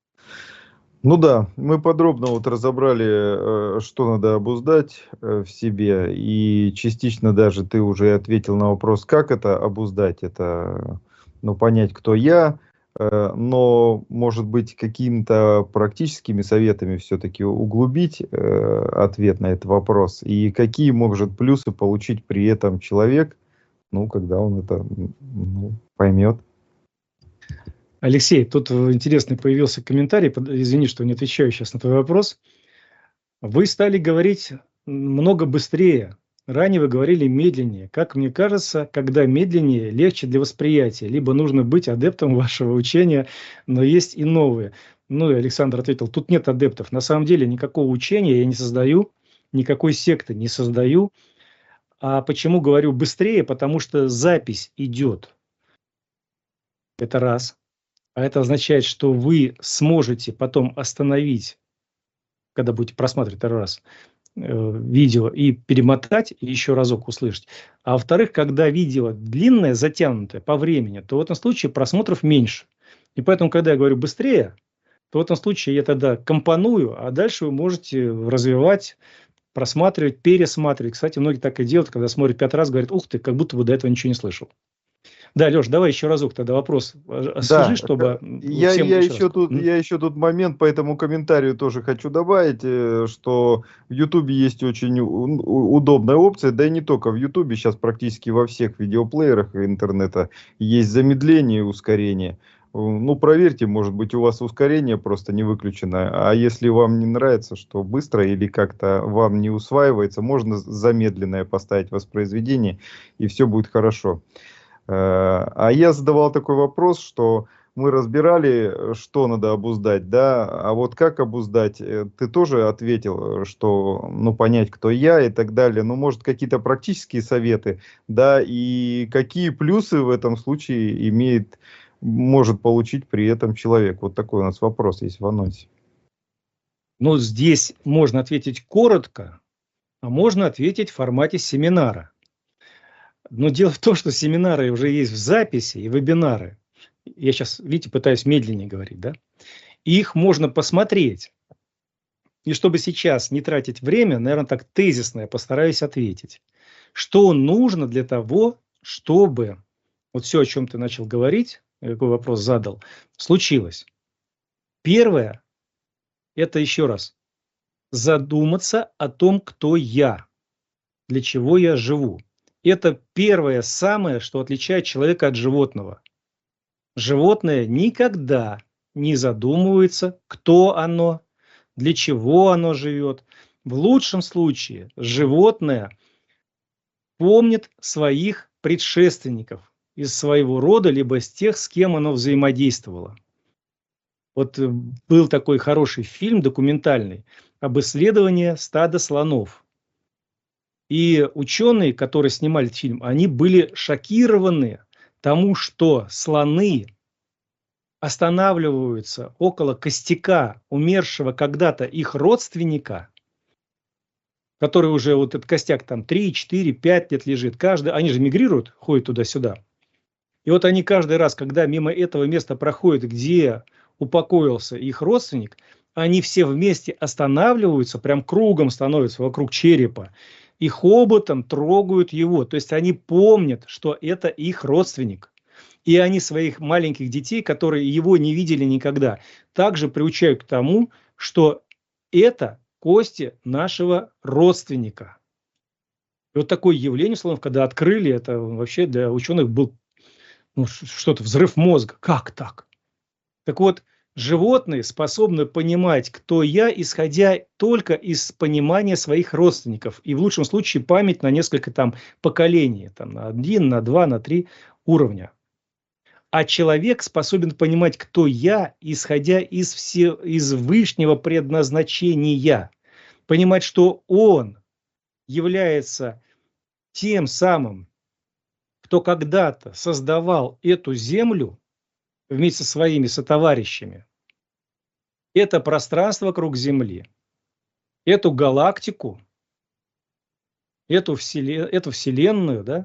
Да, мы подробно вот разобрали, что надо обуздать в себе, и частично даже ты уже ответил на вопрос, как это обуздать, это понять, кто я, но, может быть, какими-то практическими советами все-таки углубить ответ на этот вопрос, и какие может плюсы получить при этом человек, когда он это поймет. Алексей, тут интересный появился комментарий, извини, что не отвечаю сейчас на твой вопрос. Вы стали говорить много быстрее. Ранее вы говорили медленнее. Как мне кажется, когда медленнее, легче для восприятия. Либо нужно быть адептом вашего учения, но есть и новые. И Александр ответил, тут нет адептов. На самом деле никакого учения я не создаю, никакой секты не создаю. А почему говорю быстрее? Потому что запись идет. Это раз. А это означает, что вы сможете потом остановить, когда будете просматривать второй раз, видео и перемотать, и еще разок услышать. А во-вторых, когда видео длинное, затянутое по времени, то в этом случае просмотров меньше. И поэтому, когда я говорю быстрее, то в этом случае я тогда компоную, а дальше вы можете развивать, просматривать, пересматривать. Кстати, многие так и делают, когда смотрят 5 раз, говорят, ух ты, как будто бы до этого ничего не слышал. Да, Леш, давай еще разок тогда вопрос освежи, чтобы... Я еще тут момент по этому комментарию тоже хочу добавить, что в Ютубе есть очень удобная опция, да и не только в Ютубе, сейчас практически во всех видеоплеерах интернета есть замедление и ускорение. Проверьте, может быть, у вас ускорение просто не выключено, а если вам не нравится, что быстро или как-то вам не усваивается, можно замедленное поставить воспроизведение, и все будет хорошо. А я задавал такой вопрос, что мы разбирали, что надо обуздать, да, а вот как обуздать, ты тоже ответил, что, ну, понять, кто я и так далее, ну, может, какие-то практические советы, да, и какие плюсы в этом случае может получить при этом человек. Вот такой у нас вопрос есть в анонсе. Но здесь можно ответить коротко, а можно ответить в формате семинара. Но дело в том, что семинары уже есть в записи и вебинары. Я сейчас, видите, пытаюсь медленнее говорить, да? И их можно посмотреть. И чтобы сейчас не тратить время, наверное, так тезисно я постараюсь ответить. Что нужно для того, чтобы вот все, о чем ты начал говорить, какой вопрос задал, случилось? Первое, это еще раз, задуматься о том, кто я, для чего я живу. Это первое самое, что отличает человека от животного. Животное никогда не задумывается, кто оно, для чего оно живет. В лучшем случае животное помнит своих предшественников из своего рода, либо из тех, с кем оно взаимодействовало. Вот был такой хороший фильм документальный об исследовании стада слонов. И ученые, которые снимали этот фильм, они были шокированы тому, что слоны останавливаются около костяка умершего когда-то их родственника, который уже вот этот костяк там 3, 4, 5 лет лежит. Они же мигрируют, ходят туда-сюда. И вот они каждый раз, когда мимо этого места проходят, где упокоился их родственник, они все вместе останавливаются, прям кругом становятся вокруг черепа, и хоботом трогают его. То есть они помнят, что это их родственник. И они своих маленьких детей, которые его не видели никогда, также приучают к тому, что это кости нашего родственника. И вот такое явление слонов, когда открыли, это вообще для ученых был что-то, взрыв мозга. Как так? Так вот, животные способны понимать, кто я, исходя только из понимания своих родственников. И в лучшем случае память на несколько там поколений, там, на 1, на 2, на 3 уровня. А человек способен понимать, кто я, исходя из вышнего предназначения. Понимать, что он является тем самым, кто когда-то создавал эту землю вместе со своими сотоварищами. Это пространство вокруг Земли, эту галактику, эту вселенную, да,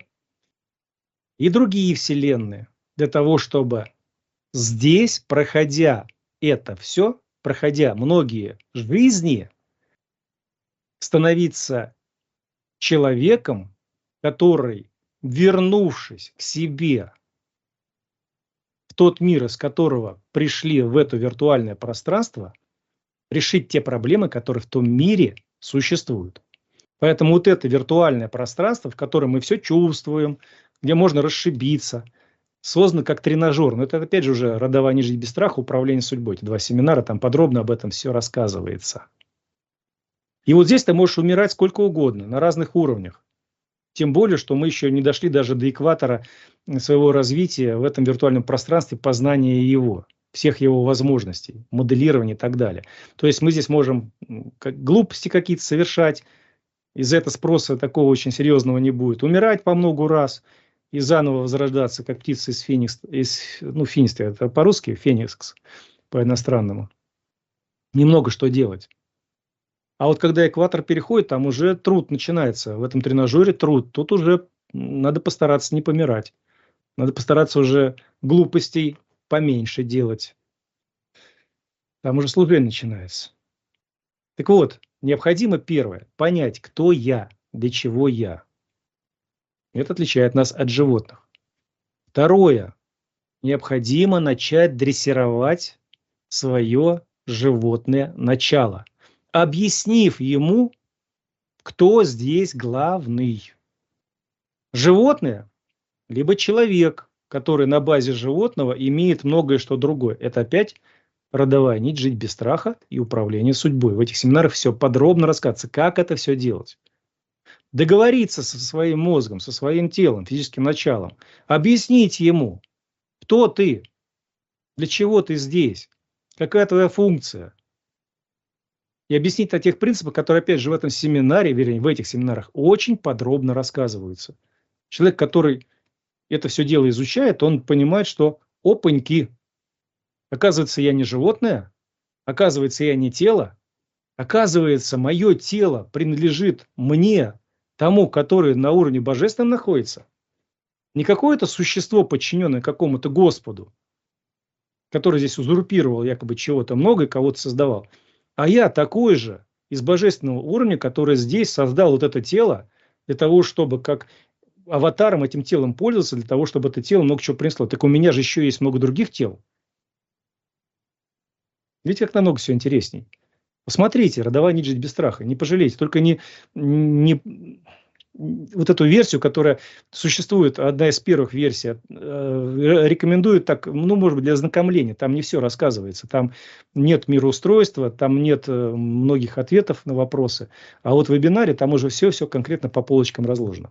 и другие вселенные. Для того, чтобы здесь, проходя это все, проходя многие жизни, становиться человеком, который, вернувшись к себе, в тот мир, из которого пришли в это виртуальное пространство, решить те проблемы, которые в том мире существуют. Поэтому вот это виртуальное пространство, в котором мы все чувствуем, где можно расшибиться, создано как тренажер. Но это, опять же, уже «Родовая не жить без страха», «Управление судьбой». Эти 2 семинара, там подробно об этом все рассказывается. И вот здесь ты можешь умирать сколько угодно, на разных уровнях. Тем более, что мы еще не дошли даже до экватора своего развития в этом виртуальном пространстве, познания его, всех его возможностей, моделирования и так далее. То есть мы здесь можем глупости какие-то совершать, из-за этого спроса такого очень серьезного не будет. Умирать по многу раз и заново возрождаться, как птица из феникса, феникс, это по-русски феникс, по-иностранному. Немного что делать. А вот когда экватор переходит, там уже труд начинается. В этом тренажере труд. Тут уже надо постараться не помирать. Надо постараться уже глупостей поменьше делать. Там уже служение начинается. Так вот, необходимо первое – понять, кто я, для чего я. Это отличает нас от животных. Второе – необходимо начать дрессировать свое животное начало, объяснив ему, кто здесь главный. Животное, либо человек, который на базе животного имеет многое что другое. Это опять родовая нить «Жить без страха» и «Управление судьбой». В этих семинарах все подробно рассказывается, как это все делать. Договориться со своим мозгом, со своим телом, физическим началом, объяснить ему, кто ты, Для чего ты здесь? Какая твоя функция? И объяснить на тех принципах, которые, опять же, в этом семинаре, вернее, в этих семинарах очень подробно рассказываются. Человек, который это все дело изучает, он понимает, что опаньки, оказывается, я не животное, оказывается, я не тело, оказывается, мое тело принадлежит мне, тому, который на уровне божественном находится. Не какое-то существо, подчиненное какому-то Господу, который здесь узурпировал якобы чего-то много и кого-то создавал. А я такой же из божественного уровня, который здесь создал вот это тело для того, чтобы как аватаром этим телом пользоваться, для того, чтобы это тело много чего принесло. Так у меня же еще есть много других тел. Видите, как намного все интересней. Посмотрите, родовая нить жить без страха. Не пожалейте. Только не вот эту версию, которая существует, одна из первых версий, рекомендуют так, ну, может быть, для ознакомления. Там не все рассказывается. Там нет мироустройства, там нет многих ответов на вопросы. А вот в вебинаре там уже все конкретно по полочкам разложено.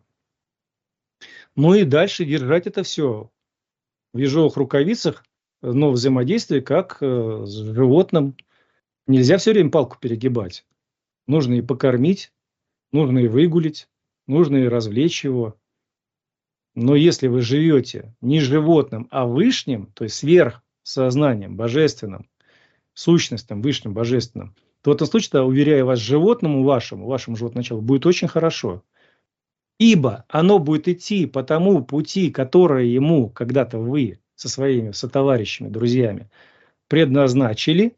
Ну и дальше держать это все в ежовых рукавицах, но взаимодействие как с животным. Нельзя все время палку перегибать. Нужно и покормить, нужно и выгулить, нужно и развлечь его. Но если вы живете не животным, а высшим, то есть сверхсознанием, божественным, сущностным, высшим, божественным, то в этом случае, уверяю вас, животному вашему животному началу будет очень хорошо. Ибо оно будет идти по тому пути, который ему когда-то вы со своими сотоварищами, друзьями предназначили,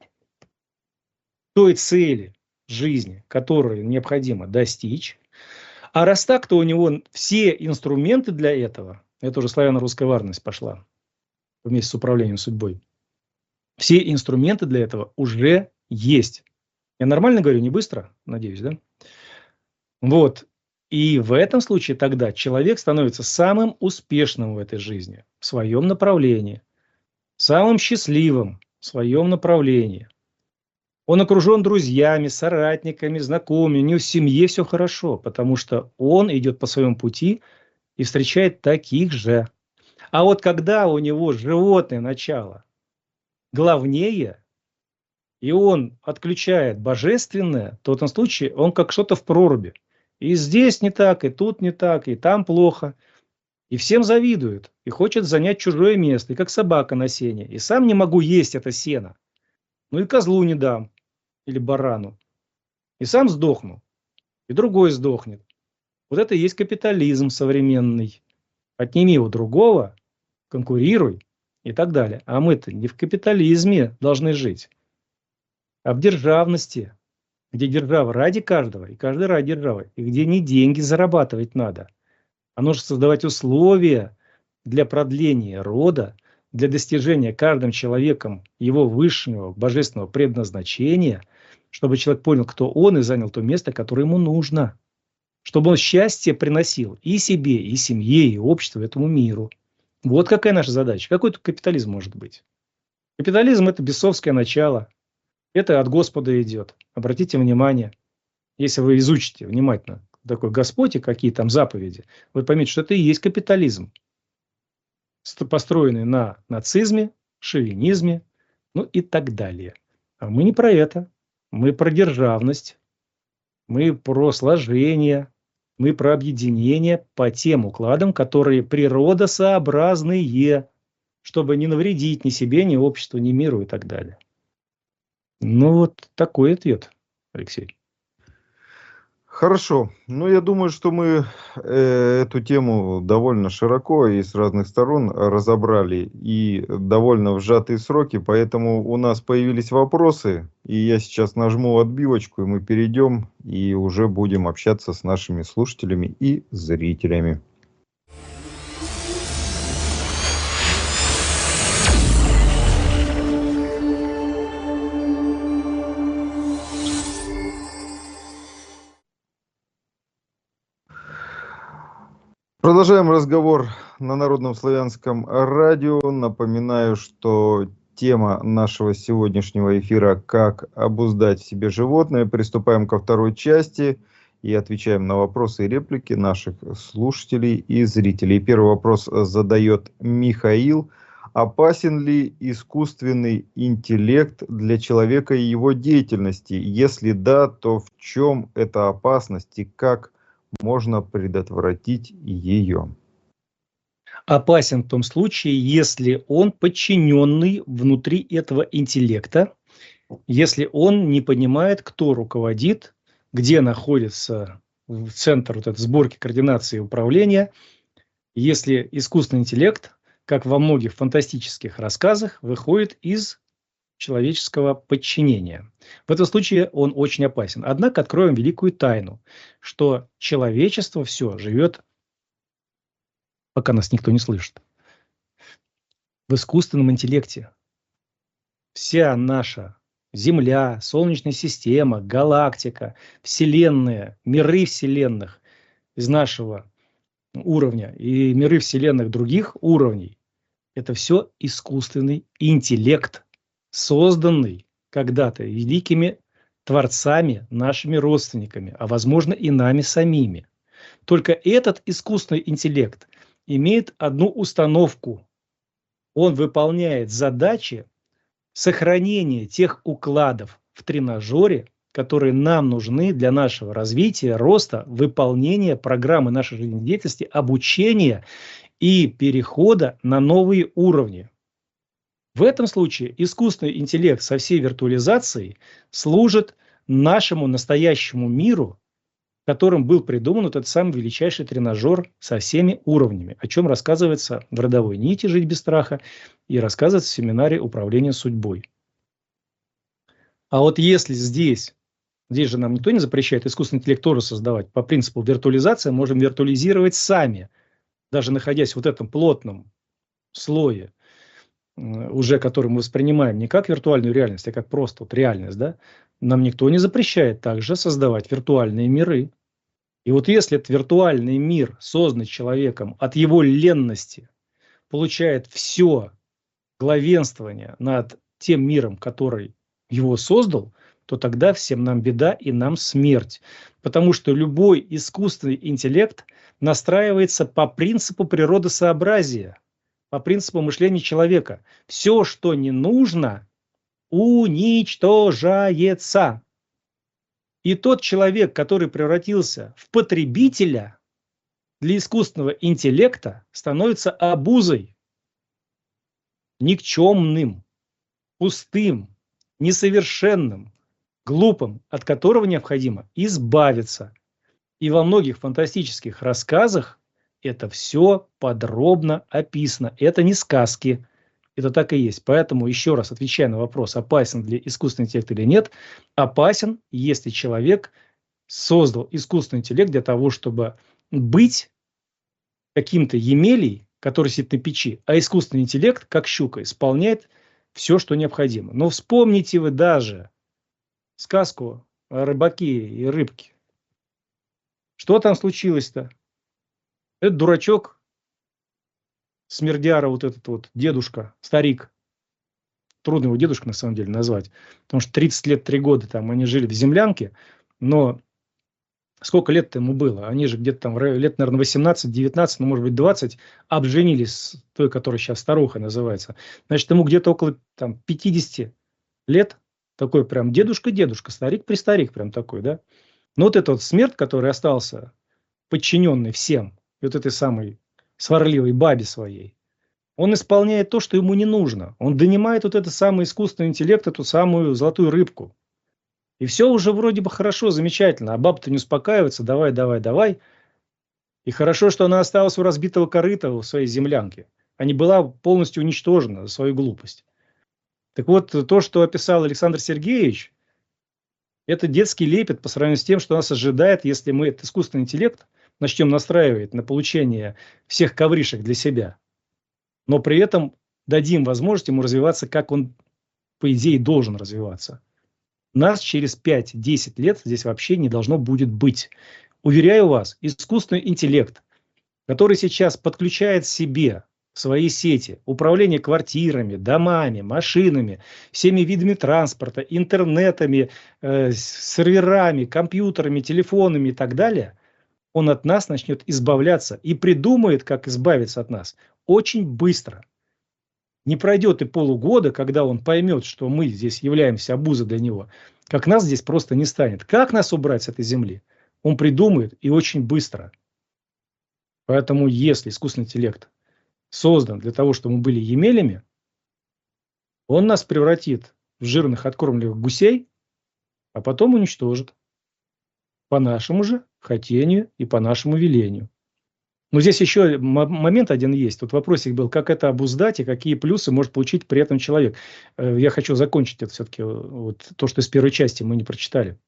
той цели жизни, которую необходимо достичь. А раз так, то у него все инструменты для этого, это уже славяно-русская варность пошла вместе с управлением судьбой, все инструменты для этого уже есть. Я нормально говорю, не быстро, надеюсь, да? Вот. И в этом случае тогда человек становится самым успешным в этой жизни, в своем направлении, самым счастливым в своем направлении. Он окружен друзьями, соратниками, знакомыми, у него в семье все хорошо, потому что он идет по своему пути и встречает таких же. А вот когда у него животное начало главнее, и он отключает божественное, то в этом случае он как что-то в проруби. И здесь не так, и тут не так, и там плохо. И всем завидует, и хочет занять чужое место, и как собака на сене. И сам не могу есть это сено. Ну и козлу не дам. Или барану. И сам сдохну. И другой сдохнет. Вот это и есть капитализм современный. Отними у другого, конкурируй и так далее. А мы-то не в капитализме должны жить, а в державности, где держава ради каждого, и каждый ради державы, и где не деньги зарабатывать надо, а нужно создавать условия для продления рода, для достижения каждым человеком его высшего божественного предназначения, чтобы человек понял, кто он, и занял то место, которое ему нужно. Чтобы он счастье приносил и себе, и семье, и обществу, этому миру. Вот какая наша задача. Какой тут капитализм может быть? Капитализм – это бесовское начало. Это от Господа идет. Обратите внимание. Если вы изучите внимательно такой Господь и какие там заповеди, вы поймете, что это и есть капитализм, построенный на нацизме, шовинизме, ну и так далее. А мы не про это. Мы про державность, мы про сложение, мы про объединение по тем укладам, которые природосообразные, чтобы не навредить ни себе, ни обществу, ни миру и так далее. Ну вот такой ответ, Алексей. Хорошо. Ну, я думаю, что мы эту тему довольно широко и с разных сторон разобрали, и довольно в сжатые сроки, поэтому у нас появились вопросы, и я сейчас нажму отбивочку, и мы перейдем, и уже будем общаться с нашими слушателями и зрителями. Продолжаем разговор на Народном славянском радио. Напоминаю, что тема нашего сегодняшнего эфира «Как обуздать в себе животное». Приступаем ко второй части и отвечаем на вопросы и реплики наших слушателей и зрителей. Первый вопрос задает Михаил. Опасен ли искусственный интеллект для человека и его деятельности? Если да, то в чем эта опасность и как можно предотвратить ее? Опасен в том случае, если он подчиненный внутри этого интеллекта, если он не понимает, кто руководит, где находится центр вот этой сборки, координации и управления, если искусственный интеллект, как во многих фантастических рассказах, выходит из человеческого подчинения. В этом случае он очень опасен. Однако откроем великую тайну, что человечество все живет, пока нас никто не слышит, в искусственном интеллекте. Вся наша Земля, Солнечная система, галактика, Вселенная, миры Вселенных из нашего уровня и миры Вселенных других уровней – это все искусственный интеллект, созданный когда-то великими творцами, нашими родственниками, а возможно и нами самими. Только этот искусственный интеллект имеет одну установку. Он выполняет задачи сохранения тех укладов в тренажере, которые нам нужны для нашего развития, роста, выполнения программы нашей жизнедеятельности, обучения и перехода на новые уровни. В этом случае искусственный интеллект со всей виртуализацией служит нашему настоящему миру, которым был придуман этот самый величайший тренажер со всеми уровнями, о чем рассказывается в «Родовой нити. Жить без страха» и рассказывается в семинаре «Управление судьбой». А вот если здесь же нам никто не запрещает искусственный интеллект тоже создавать, по принципу виртуализации можем виртуализировать сами, даже находясь в вот этом плотном слое, уже который мы воспринимаем не как виртуальную реальность, а как просто вот реальность, да, нам никто не запрещает также создавать виртуальные миры. И вот если этот виртуальный мир, созданный человеком от его ленности, получает все главенствование над тем миром, который его создал, то тогда всем нам беда и нам смерть. Потому что любой искусственный интеллект настраивается по принципу природосообразия, по принципу мышления человека. Все, что не нужно, уничтожается. И тот человек, который превратился в потребителя для искусственного интеллекта, становится обузой, никчемным, пустым, несовершенным, глупым, от которого необходимо избавиться. И во многих фантастических рассказах это все подробно описано. Это не сказки. Это так и есть. Поэтому, еще раз отвечая на вопрос, опасен ли искусственный интеллект или нет, опасен, если человек создал искусственный интеллект для того, чтобы быть каким-то Емелей, который сидит на печи, а искусственный интеллект, как щука, исполняет все, что необходимо. Но вспомните вы даже сказку о рыбаке и рыбке. Что там случилось-то? Этот дурачок, смердяра, вот этот вот дедушка, старик, трудно его дедушка на самом деле назвать, потому что 30 лет, 3 года там они жили в землянке, но сколько лет-то ему было? Они же где-то там лет, наверное, 18-19, ну, может быть, 20, обженились с той, которая сейчас старуха называется. Значит, ему где-то около там 50 лет, такой прям дедушка-дедушка, старик-престарик прям такой, да? Но вот этот вот смерть, который остался подчиненный всем, и вот этой самой сварливой бабе своей, он исполняет то, что ему не нужно. Он донимает вот этот самый искусственный интеллект, эту самую золотую рыбку. И все уже вроде бы хорошо, замечательно. А баба-то не успокаивается, давай, давай, давай. И хорошо, что она осталась у разбитого корыта в своей землянке, а не была полностью уничтожена за свою глупость. Так вот, то, что описал Александр Сергеевич, это детский лепет по сравнению с тем, что нас ожидает, если мы этот искусственный интеллект начнем настраивать на получение всех ковришек для себя, но при этом дадим возможность ему развиваться, как он, по идее, должен развиваться. Нас через 5-10 лет здесь вообще не должно будет быть. Уверяю вас, искусственный интеллект, который сейчас подключает себе в свои сети управление квартирами, домами, машинами, всеми видами транспорта, интернетами, серверами, компьютерами, телефонами и так далее, он от нас начнет избавляться и придумает, как избавиться от нас очень быстро. Не пройдет и полугода, когда он поймет, что мы здесь являемся обузой для него, как нас здесь просто не станет. Как нас убрать с этой земли? Он придумает и очень быстро. Поэтому если искусственный интеллект создан для того, чтобы мы были емелями, он нас превратит в жирных откормленных гусей, а потом уничтожит. По нашему же хотению и по нашему велению. Но здесь еще момент один есть. Тут вопросик был, как это обуздать и какие плюсы может получить при этом человек. Я хочу закончить это все-таки, вот то, что из первой части мы не прочитали.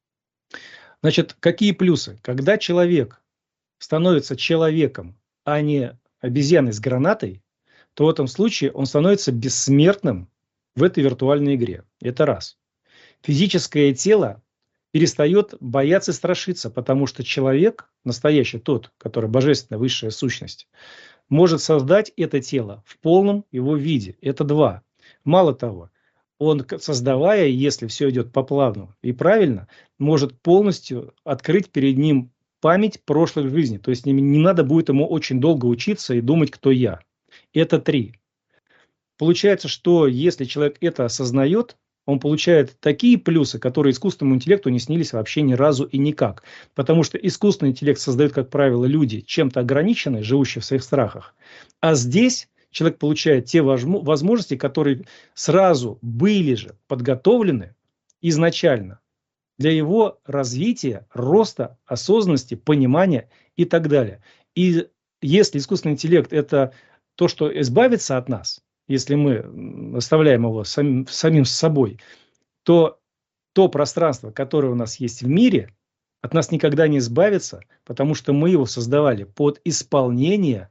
Значит, какие плюсы? Когда человек становится человеком, а не обезьяной с гранатой, то в этом случае он становится бессмертным в этой виртуальной игре. Это раз. Физическое тело перестает бояться и страшиться, потому что человек, настоящий тот, который божественная высшая сущность, может создать это тело в полном его виде. Это два. Мало того, он, создавая, если все идет по плану и правильно, может полностью открыть перед ним память прошлой жизни. То есть не надо будет ему очень долго учиться и думать, кто я. Это три. Получается, что если человек это осознает, он получает такие плюсы, которые искусственному интеллекту не снились вообще ни разу и никак. Потому что искусственный интеллект создают, как правило, люди чем-то ограниченные, живущие в своих страхах. А здесь человек получает те возможности, которые сразу были же подготовлены изначально для его развития, роста, осознанности, понимания и так далее. И если искусственный интеллект – это то, что избавится от нас, если мы оставляем его самим собой, то пространство, которое у нас есть в мире, от нас никогда не избавится, потому что мы его создавали под исполнение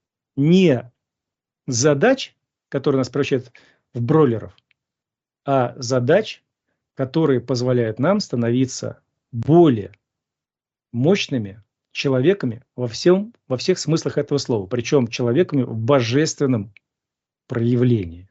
не задач, которые нас превращают в бройлеров, а задач, которые позволяют нам становиться более мощными человеками во всех смыслах этого слова, причем человеками в божественном проявлении.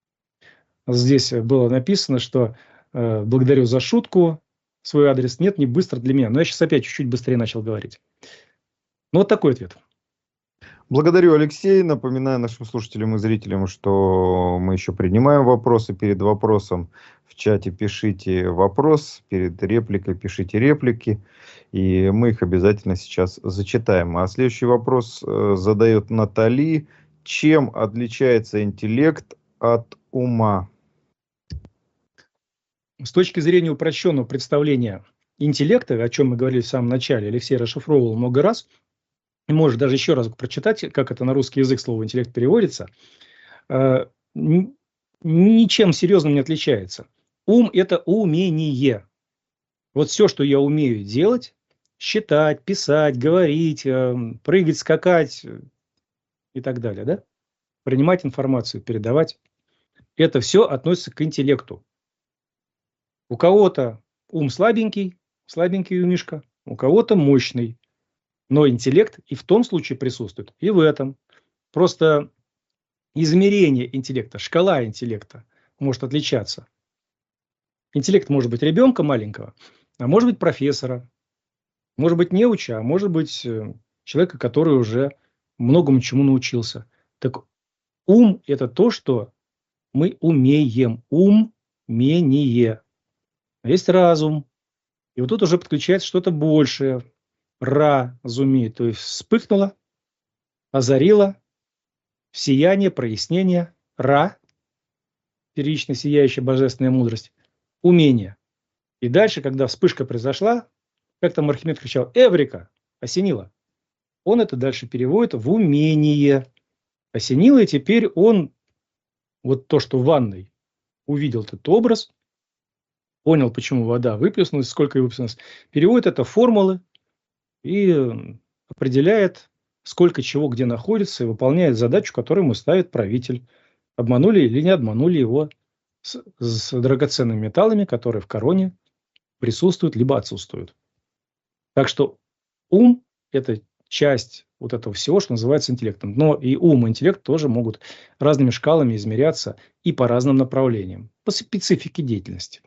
Здесь было написано, что благодарю за шутку, свой адрес нет, не быстро для меня. Но я сейчас опять чуть-чуть быстрее начал говорить. Ну, вот такой ответ. Благодарю, Алексей. Напоминаю нашим слушателям и зрителям, что мы еще принимаем вопросы. Перед вопросом в чате пишите вопрос, перед репликой пишите реплики, и мы их обязательно сейчас зачитаем. А следующий вопрос задает Натали. Чем отличается интеллект от ума? С точки зрения упрощенного представления интеллекта, о чем мы говорили в самом начале, Алексей расшифровывал много раз, и может даже еще раз прочитать, как это на русский язык слово интеллект переводится, ничем серьезным не отличается. Ум – это умение. Вот все, что я умею делать, считать, писать, говорить, прыгать, скакать и так далее, да? Принимать информацию, передавать, это все относится к интеллекту. У кого-то ум слабенький умишка, у кого-то мощный. Но интеллект и в том случае присутствует, и в этом. Просто измерение интеллекта, шкала интеллекта может отличаться. Интеллект может быть ребенка маленького, а может быть профессора, может быть неуча, а может быть человека, который уже многому чему научился. Так ум – это то, что мы умеем. Умение. А есть разум. И вот тут уже подключается что-то большее. Разумеет, то есть вспыхнуло, озарило, сияние, прояснение, первично сияющая божественная мудрость, умение. И дальше, когда вспышка произошла, как там Архимед кричал, «Эврика!» осенило. Он это дальше переводит в умение. Осенило, и теперь он, вот то, что в ванной, увидел этот образ, понял, почему вода выплеснулась, сколько ее выплеснулось, переводит это в формулы, и определяет, сколько чего где находится, и выполняет задачу, которую ему ставит правитель. Обманули или не обманули его с драгоценными металлами, которые в короне присутствуют, либо отсутствуют. Так что ум – это часть вот этого всего, что называется интеллектом. Но и ум, и интеллект тоже могут разными шкалами измеряться и по разным направлениям, по специфике деятельности.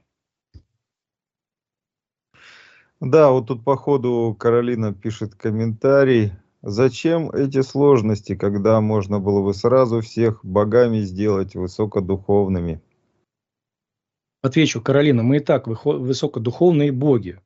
Да, вот тут по ходу Каролина пишет комментарий. Зачем эти сложности, когда можно было бы сразу всех богами сделать высокодуховными? Отвечу, Каролина, мы и так высокодуховные боги.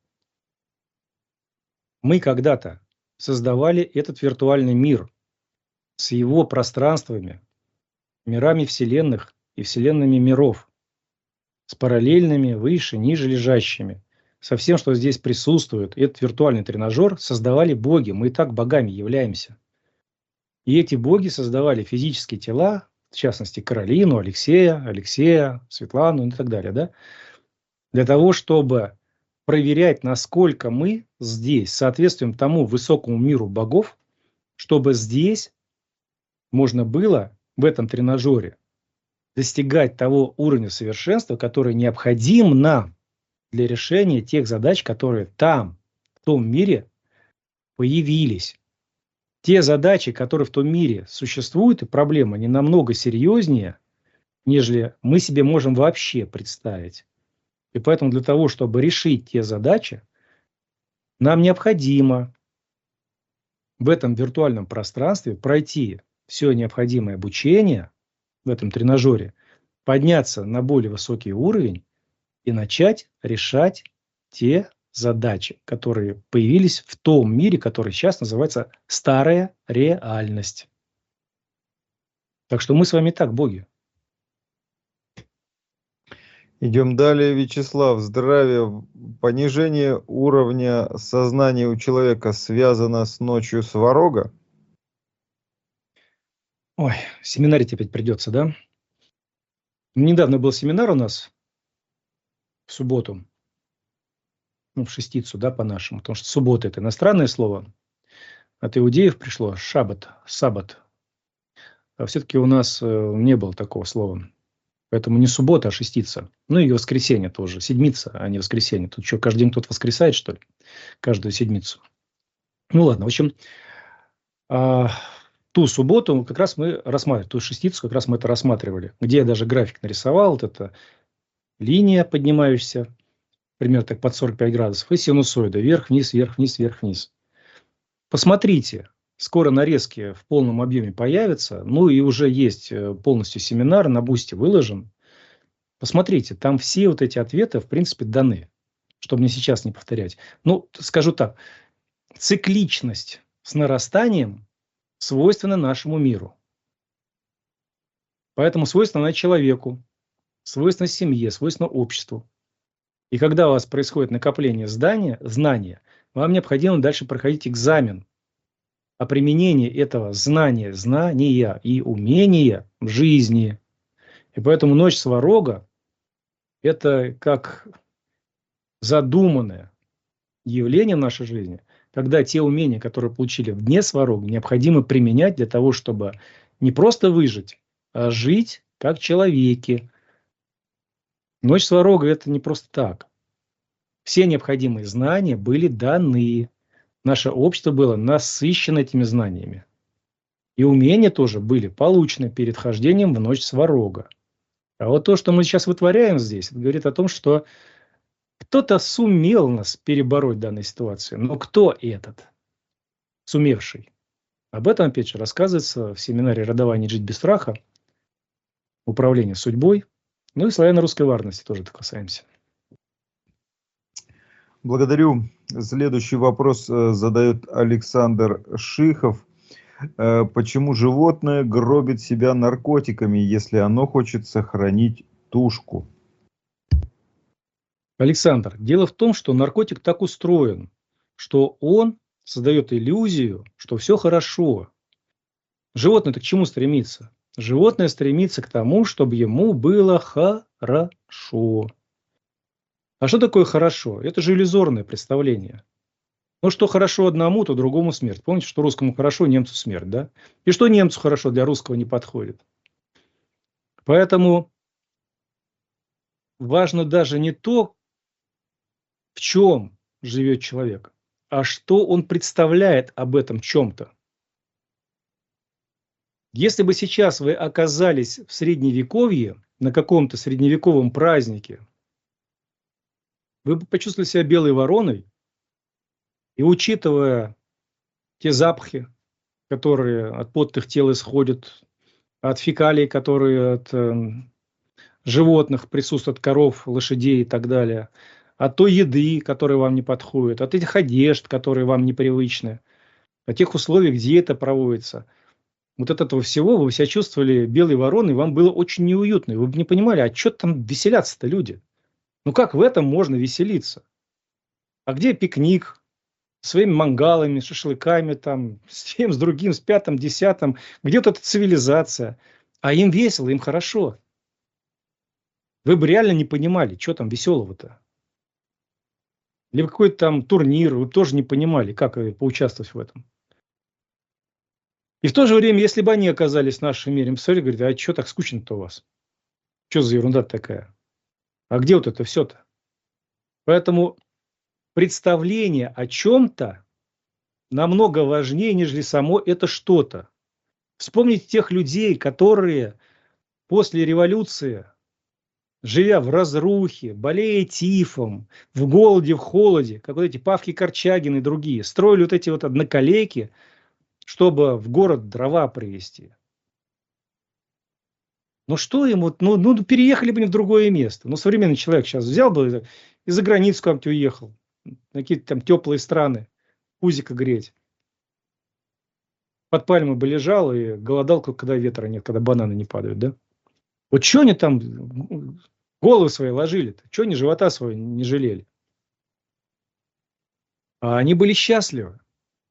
Мы когда-то создавали этот виртуальный мир с его пространствами, мирами вселенных и вселенными миров, с параллельными, выше, ниже лежащими, со всем, что здесь присутствует. Этот виртуальный тренажер создавали боги. Мы и так богами являемся. И эти боги создавали физические тела, в частности, Каролину, Алексея, Светлану и так далее, да? Для того, чтобы проверять, насколько мы здесь соответствуем тому высокому миру богов, чтобы здесь можно было в этом тренажере достигать того уровня совершенства, который необходим нам для решения тех задач, которые там, в том мире, появились. Те задачи, которые в том мире существуют, и проблемы, они намного серьезнее, нежели мы себе можем вообще представить. И поэтому для того, чтобы решить те задачи, нам необходимо в этом виртуальном пространстве пройти все необходимое обучение в этом тренажере, подняться на более высокий уровень и начать решать те задачи, которые появились в том мире, который сейчас называется старая реальность. Так что мы с вами так боги. Идем далее, Вячеслав. Здравия. Понижение уровня сознания у человека связано с ночью сварога? Ой, семинарить опять придется, да? Недавно был семинар у нас в субботу, в шестицу, да, по-нашему, потому что суббота – это иностранное слово, от иудеев пришло шаббат, саббат. А все-таки у нас не было такого слова. Поэтому не суббота, а шестица. Ну и воскресенье тоже. Седмица, а не воскресенье. Тут что, каждый день кто-то воскресает, что ли? Каждую седмицу. Ну ладно, в общем, ту субботу как раз мы рассматривали, ту шестицу как раз мы это рассматривали. Где я даже график нарисовал. Вот эта линия поднимающаяся, примерно так под 45 градусов. И синусоида. Вверх-вниз, вверх-вниз, вверх-вниз. Посмотрите. Скоро нарезки в полном объеме появятся. Ну и уже есть полностью семинар, на Бусти выложен. Посмотрите, там все вот эти ответы, в принципе, даны. Чтобы мне сейчас не повторять. Ну, скажу так. Цикличность с нарастанием свойственна нашему миру. Поэтому свойственна она человеку, свойственна семье, свойственна обществу. И когда у вас происходит накопление знания, вам необходимо дальше проходить экзамен о применении этого знания и умения в жизни. И поэтому ночь сварога – это как задуманное явление в нашей жизни, когда те умения, которые получили в дне сварога, необходимо применять для того, чтобы не просто выжить, а жить как человеки. Ночь сварога – это не просто так. Все необходимые знания были даны. Наше общество было насыщено этими знаниями. И умения тоже были получены перед вхождением в ночь сварога. А вот то, что мы сейчас вытворяем здесь, это говорит о том, что кто-то сумел нас перебороть в данной ситуации. Но кто этот сумевший? Об этом, опять же, рассказывается в семинаре «Родование жить без страха», «Управление судьбой». Ну и славяно-русской варности тоже это касаемся. Благодарю. Следующий вопрос задает Александр Шихов. Почему животное гробит себя наркотиками, если оно хочет сохранить тушку? Александр, дело в том, что наркотик так устроен, что он создает иллюзию, что все хорошо. Животное-то к чему стремится? Животное стремится к тому, чтобы ему было хорошо. А что такое хорошо? Это же иллюзорное представление. Ну, что хорошо одному, то другому смерть. Помните, что русскому хорошо, немцу смерть, да? И что немцу хорошо, для русского не подходит. Поэтому важно даже не то, в чем живет человек, а что он представляет об этом чем-то. Если бы сейчас вы оказались в Средневековье, на каком-то средневековом празднике, вы бы почувствовали себя белой вороной, и учитывая те запахи, которые от потных тел исходят, от фекалий, которые от животных присутствуют, от коров, лошадей и так далее, от той еды, которая вам не подходит, от этих одежд, которые вам непривычны, от тех условий, где это проводится. Вот от этого всего вы себя чувствовали белой вороной, вам было очень неуютно. Вы бы не понимали, а что там веселятся-то люди? Ну как в этом можно веселиться? А где пикник? Своими мангалами, шашлыками, там, с тем, с другим, с пятым, десятым. Где вот эта цивилизация? А им весело, им хорошо. Вы бы реально не понимали, что там веселого-то. Либо какой-то там турнир, вы бы тоже не понимали, как поучаствовать в этом. И в то же время, если бы они оказались в нашем мире, посмотрели, говорят, а что так скучно-то у вас? Что за ерунда такая? А где вот это все-то? Поэтому представление о чем-то намного важнее, нежели само это что-то. Вспомните тех людей, которые после революции, живя в разрухе, болея тифом, в голоде, в холоде, как вот эти Павки Корчагин и другие, строили вот эти вот одноколейки, чтобы в город дрова привезти. Ну что им, вот, ну переехали бы не в другое место. Ну современный человек сейчас взял бы и за границу куда-нибудь уехал, на какие-то там теплые страны, пузико греть. Под пальмой бы лежал и голодал, когда ветра нет, когда бананы не падают, да? Вот что они там головы свои ложили-то? Что они живота своего не жалели? А они были счастливы.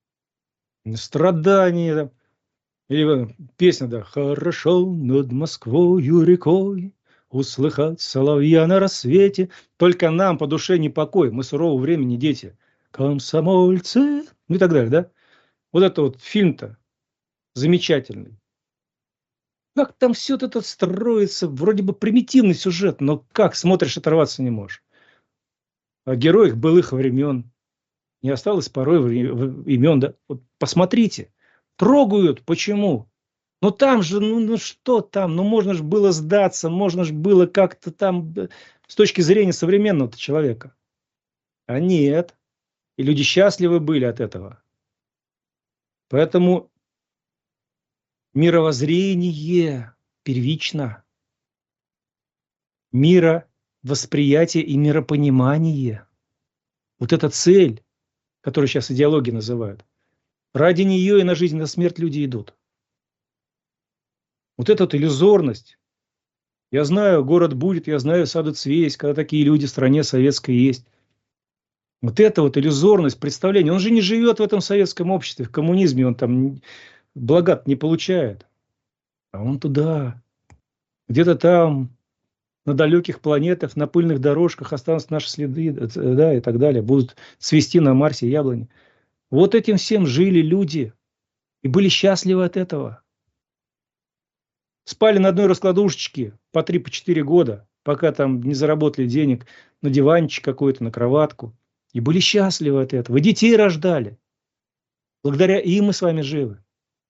Страдания. Или песня, да. Хорошо над Москвою рекой услыхать соловья на рассвете. Только нам по душе не покой. Мы сурового времени дети. Комсомольцы. Ну и так далее, да? Вот это вот фильм-то замечательный. Как там все это строится? Вроде бы примитивный сюжет, но как смотришь, оторваться не можешь. О героях былых времен. Не осталось порой имен, да? Вот посмотрите. Трогают. Почему? Ну там же, ну что там? Ну можно же было сдаться, можно же было как-то там с точки зрения современного человека. А нет. И люди счастливы были от этого. Поэтому мировоззрение первично. Мировосприятие и миропонимание. Вот эта цель, которую сейчас идеология называют. Ради нее и на жизнь, и на смерть люди идут. Вот эта вот иллюзорность. Я знаю, город будет, я знаю, сады есть, когда такие люди в стране советской есть. Вот эта вот иллюзорность, представление. Он же не живет в этом советском обществе, в коммунизме, он там блага не получает. А он туда, где-то там, на далеких планетах, на пыльных дорожках останутся наши следы, да, и так далее. Будут цвести на Марсе яблони. Вот этим всем жили люди и были счастливы от этого. Спали на одной раскладушечке по 3-4 года, пока там не заработали денег на диванчик какой-то, на кроватку. И были счастливы от этого. И детей рождали. Благодаря им мы с вами живы.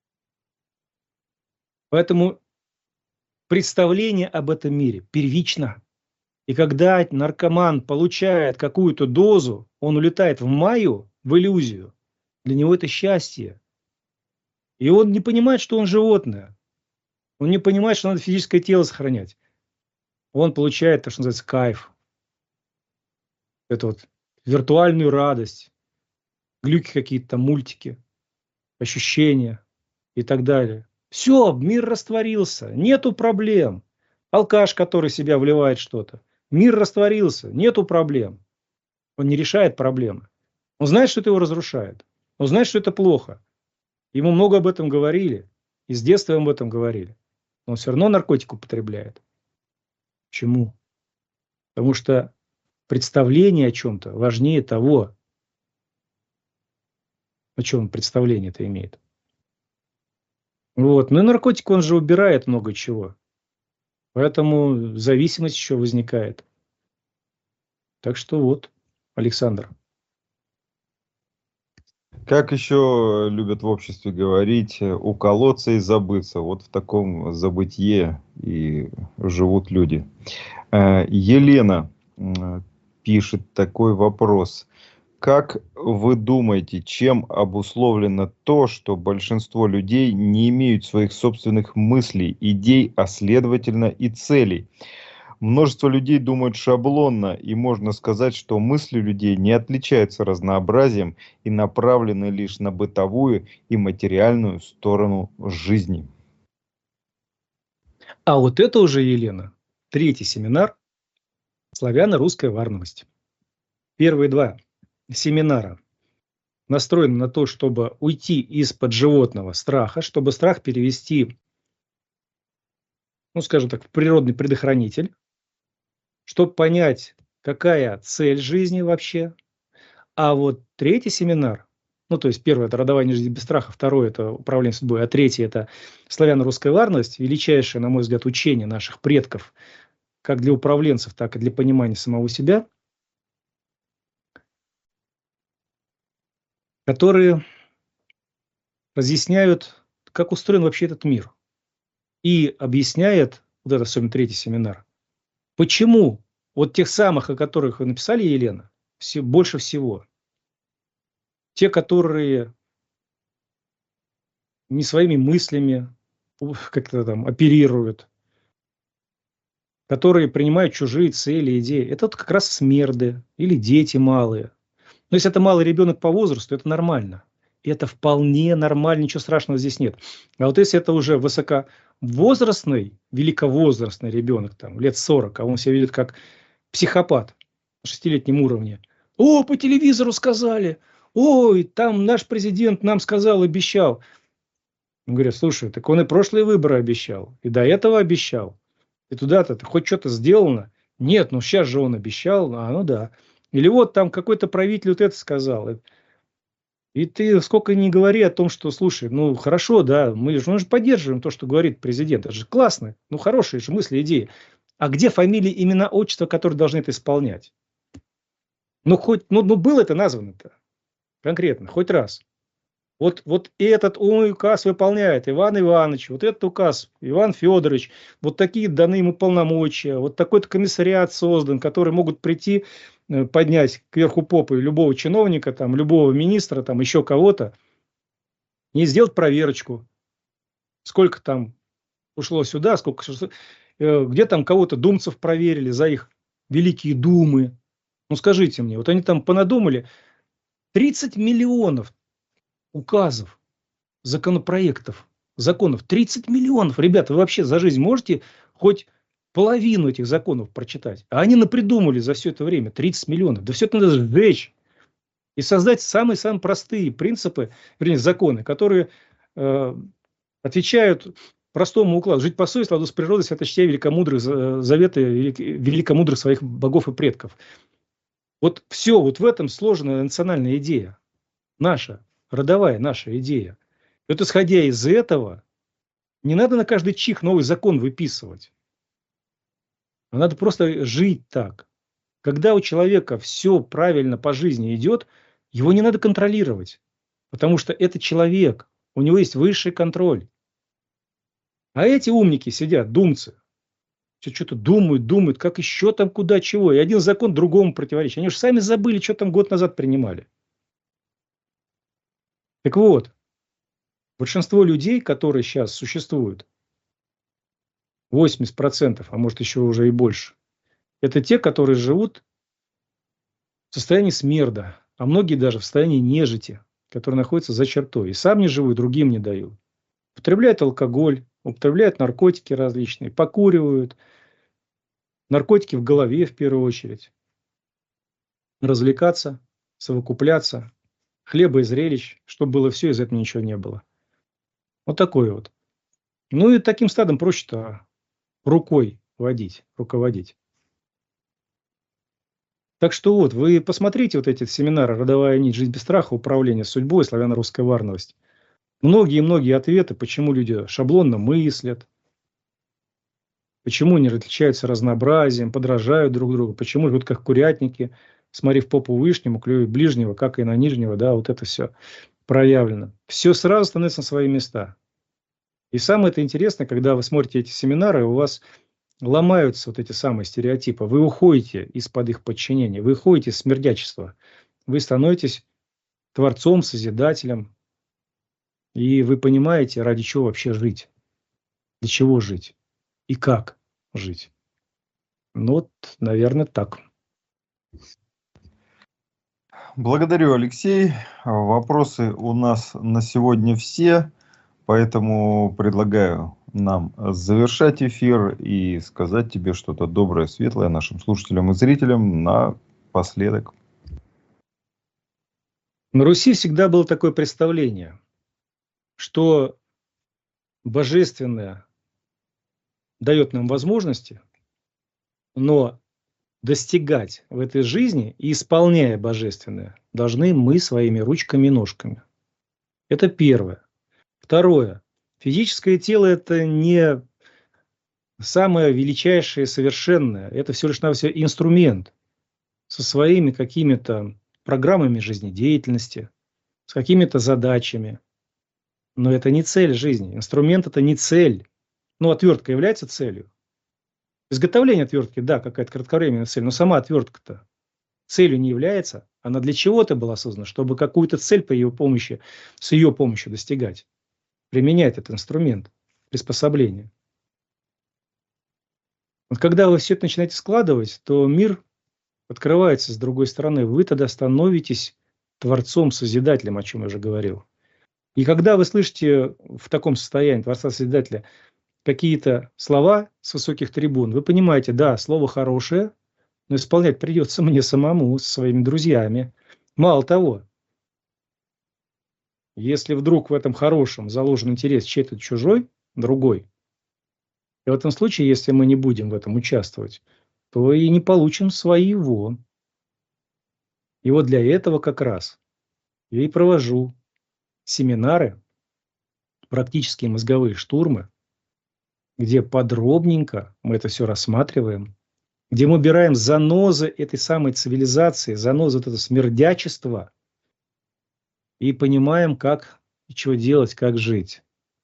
Поэтому представление об этом мире первично. И когда наркоман получает какую-то дозу, он улетает в майю, в иллюзию. Для него это счастье. И он не понимает, что он животное. Он не понимает, что надо физическое тело сохранять. Он получает, то, что называется, кайф. Это вот виртуальную радость. Глюки какие-то там, мультики. Ощущения и так далее. Все, мир растворился. Нету проблем. Алкаш, который в себя вливает что-то. Мир растворился. Нету проблем. Он не решает проблемы. Он знает, что это его разрушает. Он знает, что это плохо. Ему много об этом говорили. И с детства ему об этом говорили. Но он все равно наркотик употребляет. Почему? Потому что представление о чем-то важнее того, о чем представление это имеет. Вот. Ну и наркотик, он же убирает много чего. Поэтому зависимость еще возникает. Так что вот, Александр. Как еще любят в обществе говорить, уколоться и забыться. Вот в таком забытье и живут люди. Елена пишет такой вопрос. Как вы думаете, чем обусловлено то, что большинство людей не имеют своих собственных мыслей, идей, а следовательно и целей? Множество людей думают шаблонно, и можно сказать, что мысли людей не отличаются разнообразием и направлены лишь на бытовую и материальную сторону жизни. А вот это уже, Елена, третий семинар «Славяно-русская варновость». Первые два семинара настроены на то, чтобы уйти из-под животного страха, чтобы страх перевести, ну, скажем так, в природный предохранитель, чтобы понять, какая цель жизни вообще. А вот третий семинар, ну, то есть первый – это родование жизни без страха, второй – это управление судьбой, а третий – это славяно-русская варность, величайшее, на мой взгляд, учение наших предков, как для управленцев, так и для понимания самого себя, которые разъясняют, как устроен вообще этот мир. И объясняет, вот это особенно третий семинар, почему вот тех самых, о которых вы написали, Елена, больше всего, те, которые не своими мыслями как-то там оперируют, которые принимают чужие цели, идеи, это вот как раз смерды или дети малые. Но если это малый ребенок по возрасту, это нормально. И это вполне нормально, ничего страшного здесь нет. А вот если это уже высоковозрастный, великовозрастный ребенок, там, лет 40, а он себя ведет как психопат на 6-летнем уровне. О, по телевизору сказали. Ой, там наш президент нам сказал, обещал. Говорят, слушай, так он и прошлые выборы обещал, и до этого обещал. И туда-то хоть что-то сделано? Нет, ну сейчас же он обещал, ну да. Или вот там какой-то правитель вот это сказал. И ты сколько ни говори о том, что, слушай, ну хорошо, да, мы же поддерживаем то, что говорит президент. Это же классно, ну хорошие же мысли, идеи. А где фамилии, имена, отчества, которые должны это исполнять? Ну хоть, ну было это названо-то конкретно, хоть раз. Вот этот указ выполняет Иван Иванович, вот этот указ Иван Федорович, вот такие даны ему полномочия, вот такой-то комиссариат создан, который могут прийти, поднять кверху попы любого чиновника, там, любого министра, там, еще кого-то, и сделать проверочку, сколько там ушло сюда, сколько, где там кого-то думцев проверили за их великие думы. Ну скажите мне, вот они там понадумали 30 миллионов указов, законопроектов, законов. 30 миллионов. Ребята, вы вообще за жизнь можете хоть половину этих законов прочитать? А они напридумали за все это время 30 миллионов. Да все это надо сжечь. И создать самые-самые простые принципы, вернее, законы, которые отвечают простому укладу. Жить по совести, ладу с природой, свято чтя великомудрых заветы великомудрых своих богов и предков. Вот все, вот в этом сложена национальная идея. Наша. Родовая наша идея. И вот исходя из этого, не надо на каждый чих новый закон выписывать. А надо просто жить так. Когда у человека все правильно по жизни идет, его не надо контролировать. Потому что это человек. У него есть высший контроль. А эти умники сидят, думцы. Что-то думают, как еще там, куда, чего. И один закон другому противоречит. Они же сами забыли, что там год назад принимали. Так вот, большинство людей, которые сейчас существуют, 80%, а может еще уже и больше, это те, которые живут в состоянии смерда, а многие даже в состоянии нежити, которые находятся за чертой. И сам не живу, и другим не даю. Употребляют алкоголь, употребляют наркотики различные, покуривают, наркотики в голове в первую очередь. Развлекаться, совокупляться. Хлеба и зрелищ, чтобы было все, из этого ничего не было. Вот такой вот. Ну и таким стадом проще-то рукой водить, руководить. Так что вот, вы посмотрите вот эти семинары «Родовая нить. Жизнь без страха. Управление судьбой. Славяно-русская варновость». Многие ответы, почему люди шаблонно мыслят, почему они отличаются разнообразием, подражают друг другу, почему живут как курятники, смотри в попу вышнему, клюют ближнего, как и на нижнего, да, вот это все проявлено. Все сразу становится на свои места. И самое это интересное, когда вы смотрите эти семинары, у вас ломаются вот эти самые стереотипы, вы уходите из-под их подчинения, вы уходите из смердячества, вы становитесь творцом, созидателем, и вы понимаете, ради чего вообще жить, для чего жить и как жить. Ну вот, наверное, так. Благодарю, Алексей. Вопросы у нас на сегодня все, поэтому предлагаю нам завершать эфир и сказать тебе что-то доброе, светлое нашим слушателям и зрителям напоследок. На Руси всегда было такое представление, что божественное дает нам возможности, но достигать в этой жизни и исполняя божественное, должны мы своими ручками и ножками. Это первое. Второе. Физическое тело – это не самое величайшее и совершенное. Это всего лишь навсего инструмент со своими какими-то программами жизнедеятельности, с какими-то задачами. Но это не цель жизни. Инструмент – это не цель. Ну, отвертка является целью. Изготовление отвертки, да, какая-то кратковременная цель, но сама отвертка-то целью не является. Она для чего-то была создана, чтобы какую-то цель по ее помощи, с ее помощью достигать. Применять этот инструмент, приспособление. Вот когда вы все это начинаете складывать, то мир открывается с другой стороны. Вы тогда становитесь творцом, созидателем, о чем я уже говорил. И когда вы слышите в таком состоянии творца-созидателя какие-то слова с высоких трибун, вы понимаете, да, слово хорошее, но исполнять придется мне самому, со своими друзьями. Мало того, если вдруг в этом хорошем заложен интерес чей-то чужой, другой, и в этом случае, если мы не будем в этом участвовать, то и не получим своего. И вот для этого как раз я и провожу семинары, практические мозговые штурмы, где подробненько мы это все рассматриваем, где мы убираем занозы этой самой цивилизации, занозы вот это смердячество, и понимаем, как и что делать, как жить.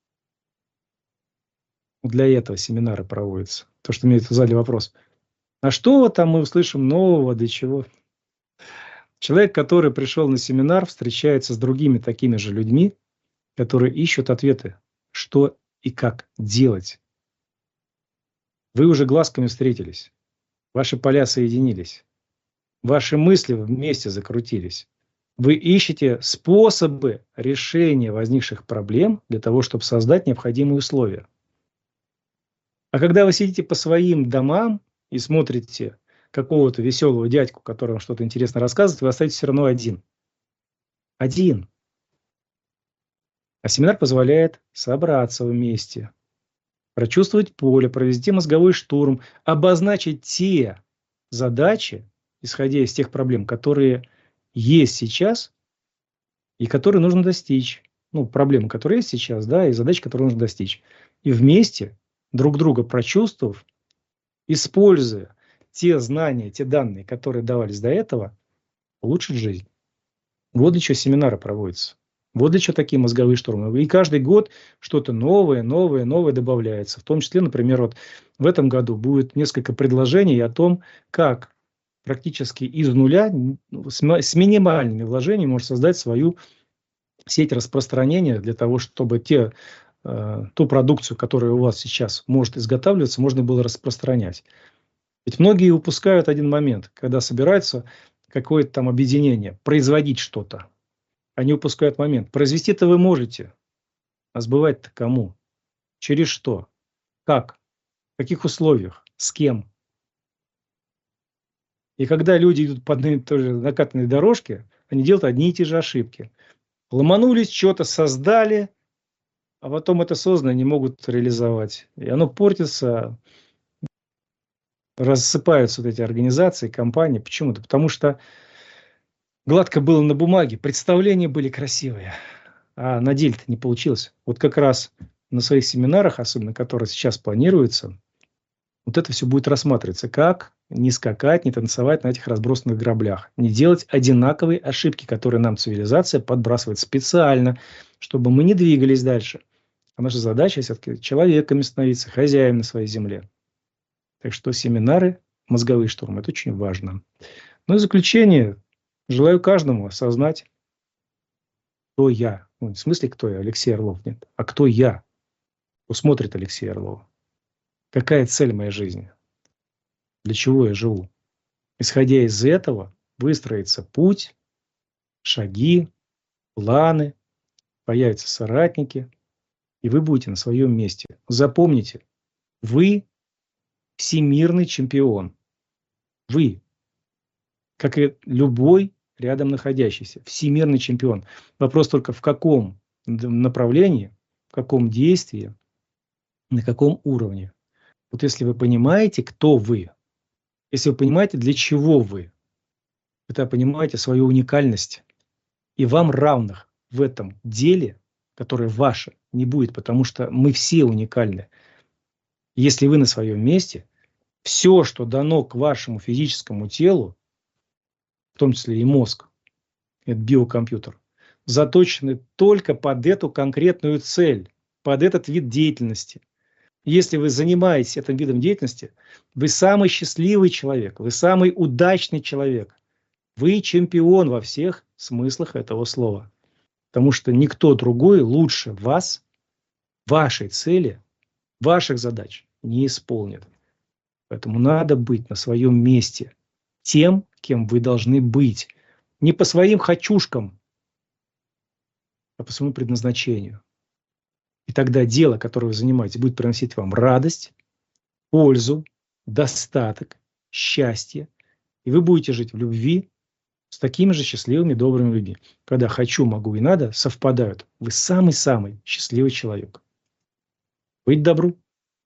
Для этого семинары проводятся. То, что мне задали вопрос. А что там мы услышим нового, для чего? Человек, который пришел на семинар, встречается с другими такими же людьми, которые ищут ответы, что и как делать. Вы уже глазками встретились, ваши поля соединились, ваши мысли вместе закрутились. Вы ищете способы решения возникших проблем для того, чтобы создать необходимые условия. А когда вы сидите по своим домам и смотрите какого-то веселого дядьку, который вам что-то интересно рассказывает, вы остаетесь все равно один. Один. А семинар позволяет собраться вместе, прочувствовать поле, провести мозговой штурм, обозначить те задачи, исходя из тех проблем, которые есть сейчас и которые нужно достичь. Ну, проблемы, которые есть сейчас, да, и задачи, которые нужно достичь. И вместе, друг друга прочувствовав, используя те знания, те данные, которые давались до этого, улучшить жизнь. Вот для чего семинары проводятся. Вот для чего такие мозговые штурмы. И каждый год что-то новое добавляется. В том числе, например, вот в этом году будет несколько предложений о том, как практически из нуля, с минимальными вложениями можно создать свою сеть распространения для того, чтобы ту продукцию, которая у вас сейчас может изготавливаться, можно было распространять. Ведь многие упускают один момент, когда собираются какое-то там объединение, производить что-то. Они упускают момент. Произвести-то вы можете, а сбывать-то кому? Через что? Как? В каких условиях? С кем? И когда люди идут по одной и той же накатанной дорожке, они делают одни и те же ошибки. Ломанулись, что-то создали, а потом это созданное не могут реализовать. И оно портится, рассыпаются вот эти организации, компании. Почему-то. Потому что гладко было на бумаге, представления были красивые, а на деле-то не получилось. Вот как раз на своих семинарах, особенно которые сейчас планируются, вот это все будет рассматриваться. Как не скакать, не танцевать на этих разбросанных граблях. Не делать одинаковые ошибки, которые нам цивилизация подбрасывает специально, чтобы мы не двигались дальше. А наша задача все-таки человеками становиться, хозяевами на своей земле. Так что семинары, мозговые штурмы, это очень важно. Ну и в заключение, Желаю каждому осознать, кто я. Ну, в смысле, кто я? Алексей Орлов, нет. А кто я? Кто смотрит Алексея Орлова? Какая цель моей жизни? Для чего я живу? Исходя из этого, выстроится путь, шаги, планы, появятся соратники, и вы будете на своем месте. Запомните, вы всемирный чемпион. Вы, как и любой рядом находящийся, всемирный чемпион. Вопрос только в каком направлении, в каком действии, на каком уровне. Вот если вы понимаете, кто вы, если вы понимаете, для чего вы, тогда понимаете свою уникальность, и вам равных в этом деле, которое ваше, не будет, потому что мы все уникальны. Если вы на своем месте, все, что дано к вашему физическому телу, в том числе и мозг, это биокомпьютер, заточены только под эту конкретную цель, под этот вид деятельности. Если вы занимаетесь этим видом деятельности, вы самый счастливый человек, вы самый удачный человек. Вы чемпион во всех смыслах этого слова. Потому что никто другой лучше вас, вашей цели, ваших задач не исполнит. Поэтому надо быть на своем месте тем, кем вы должны быть. Не по своим хочушкам, а по своему предназначению. И тогда дело, которое вы занимаетесь, будет приносить вам радость, пользу, достаток, счастье. И вы будете жить в любви с такими же счастливыми, добрыми людьми. Когда хочу, могу и надо совпадают. Вы самый-самый счастливый человек. Быть добру.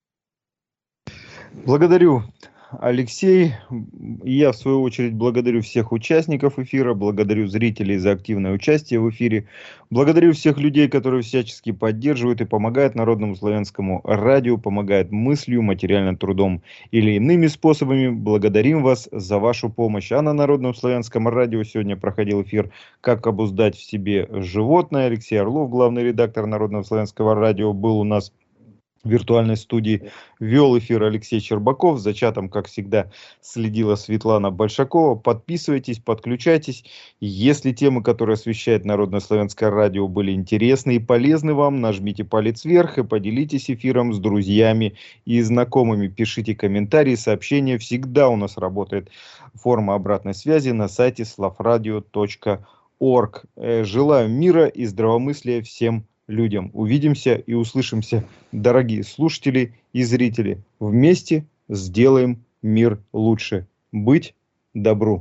Благодарю, Алексей. И я, в свою очередь, благодарю всех участников эфира, благодарю зрителей за активное участие в эфире, благодарю всех людей, которые всячески поддерживают и помогают Народному славянскому радио, помогают мыслью, материальным трудом или иными способами. Благодарим вас за вашу помощь. А на Народном славянском радио сегодня проходил эфир «Как обуздать в себе животное». Алексей Орлов, главный редактор Народного славянского радио, был у нас в виртуальной студии. Вел эфир Алексей Щербаков. За чатом, как всегда, следила Светлана Большакова. Подписывайтесь, подключайтесь. Если темы, которые освещает Народное славянское радио, были интересны и полезны вам, нажмите палец вверх и поделитесь эфиром с друзьями и знакомыми. Пишите комментарии, сообщения. Всегда у нас работает форма обратной связи на сайте slavradio.org. Желаю мира и здравомыслия всем людям. Увидимся и услышимся, дорогие слушатели и зрители. Вместе сделаем мир лучше. Быть добру.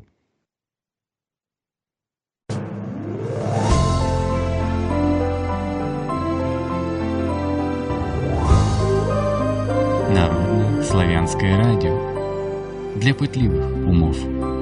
Народное славянское радио для пытливых умов.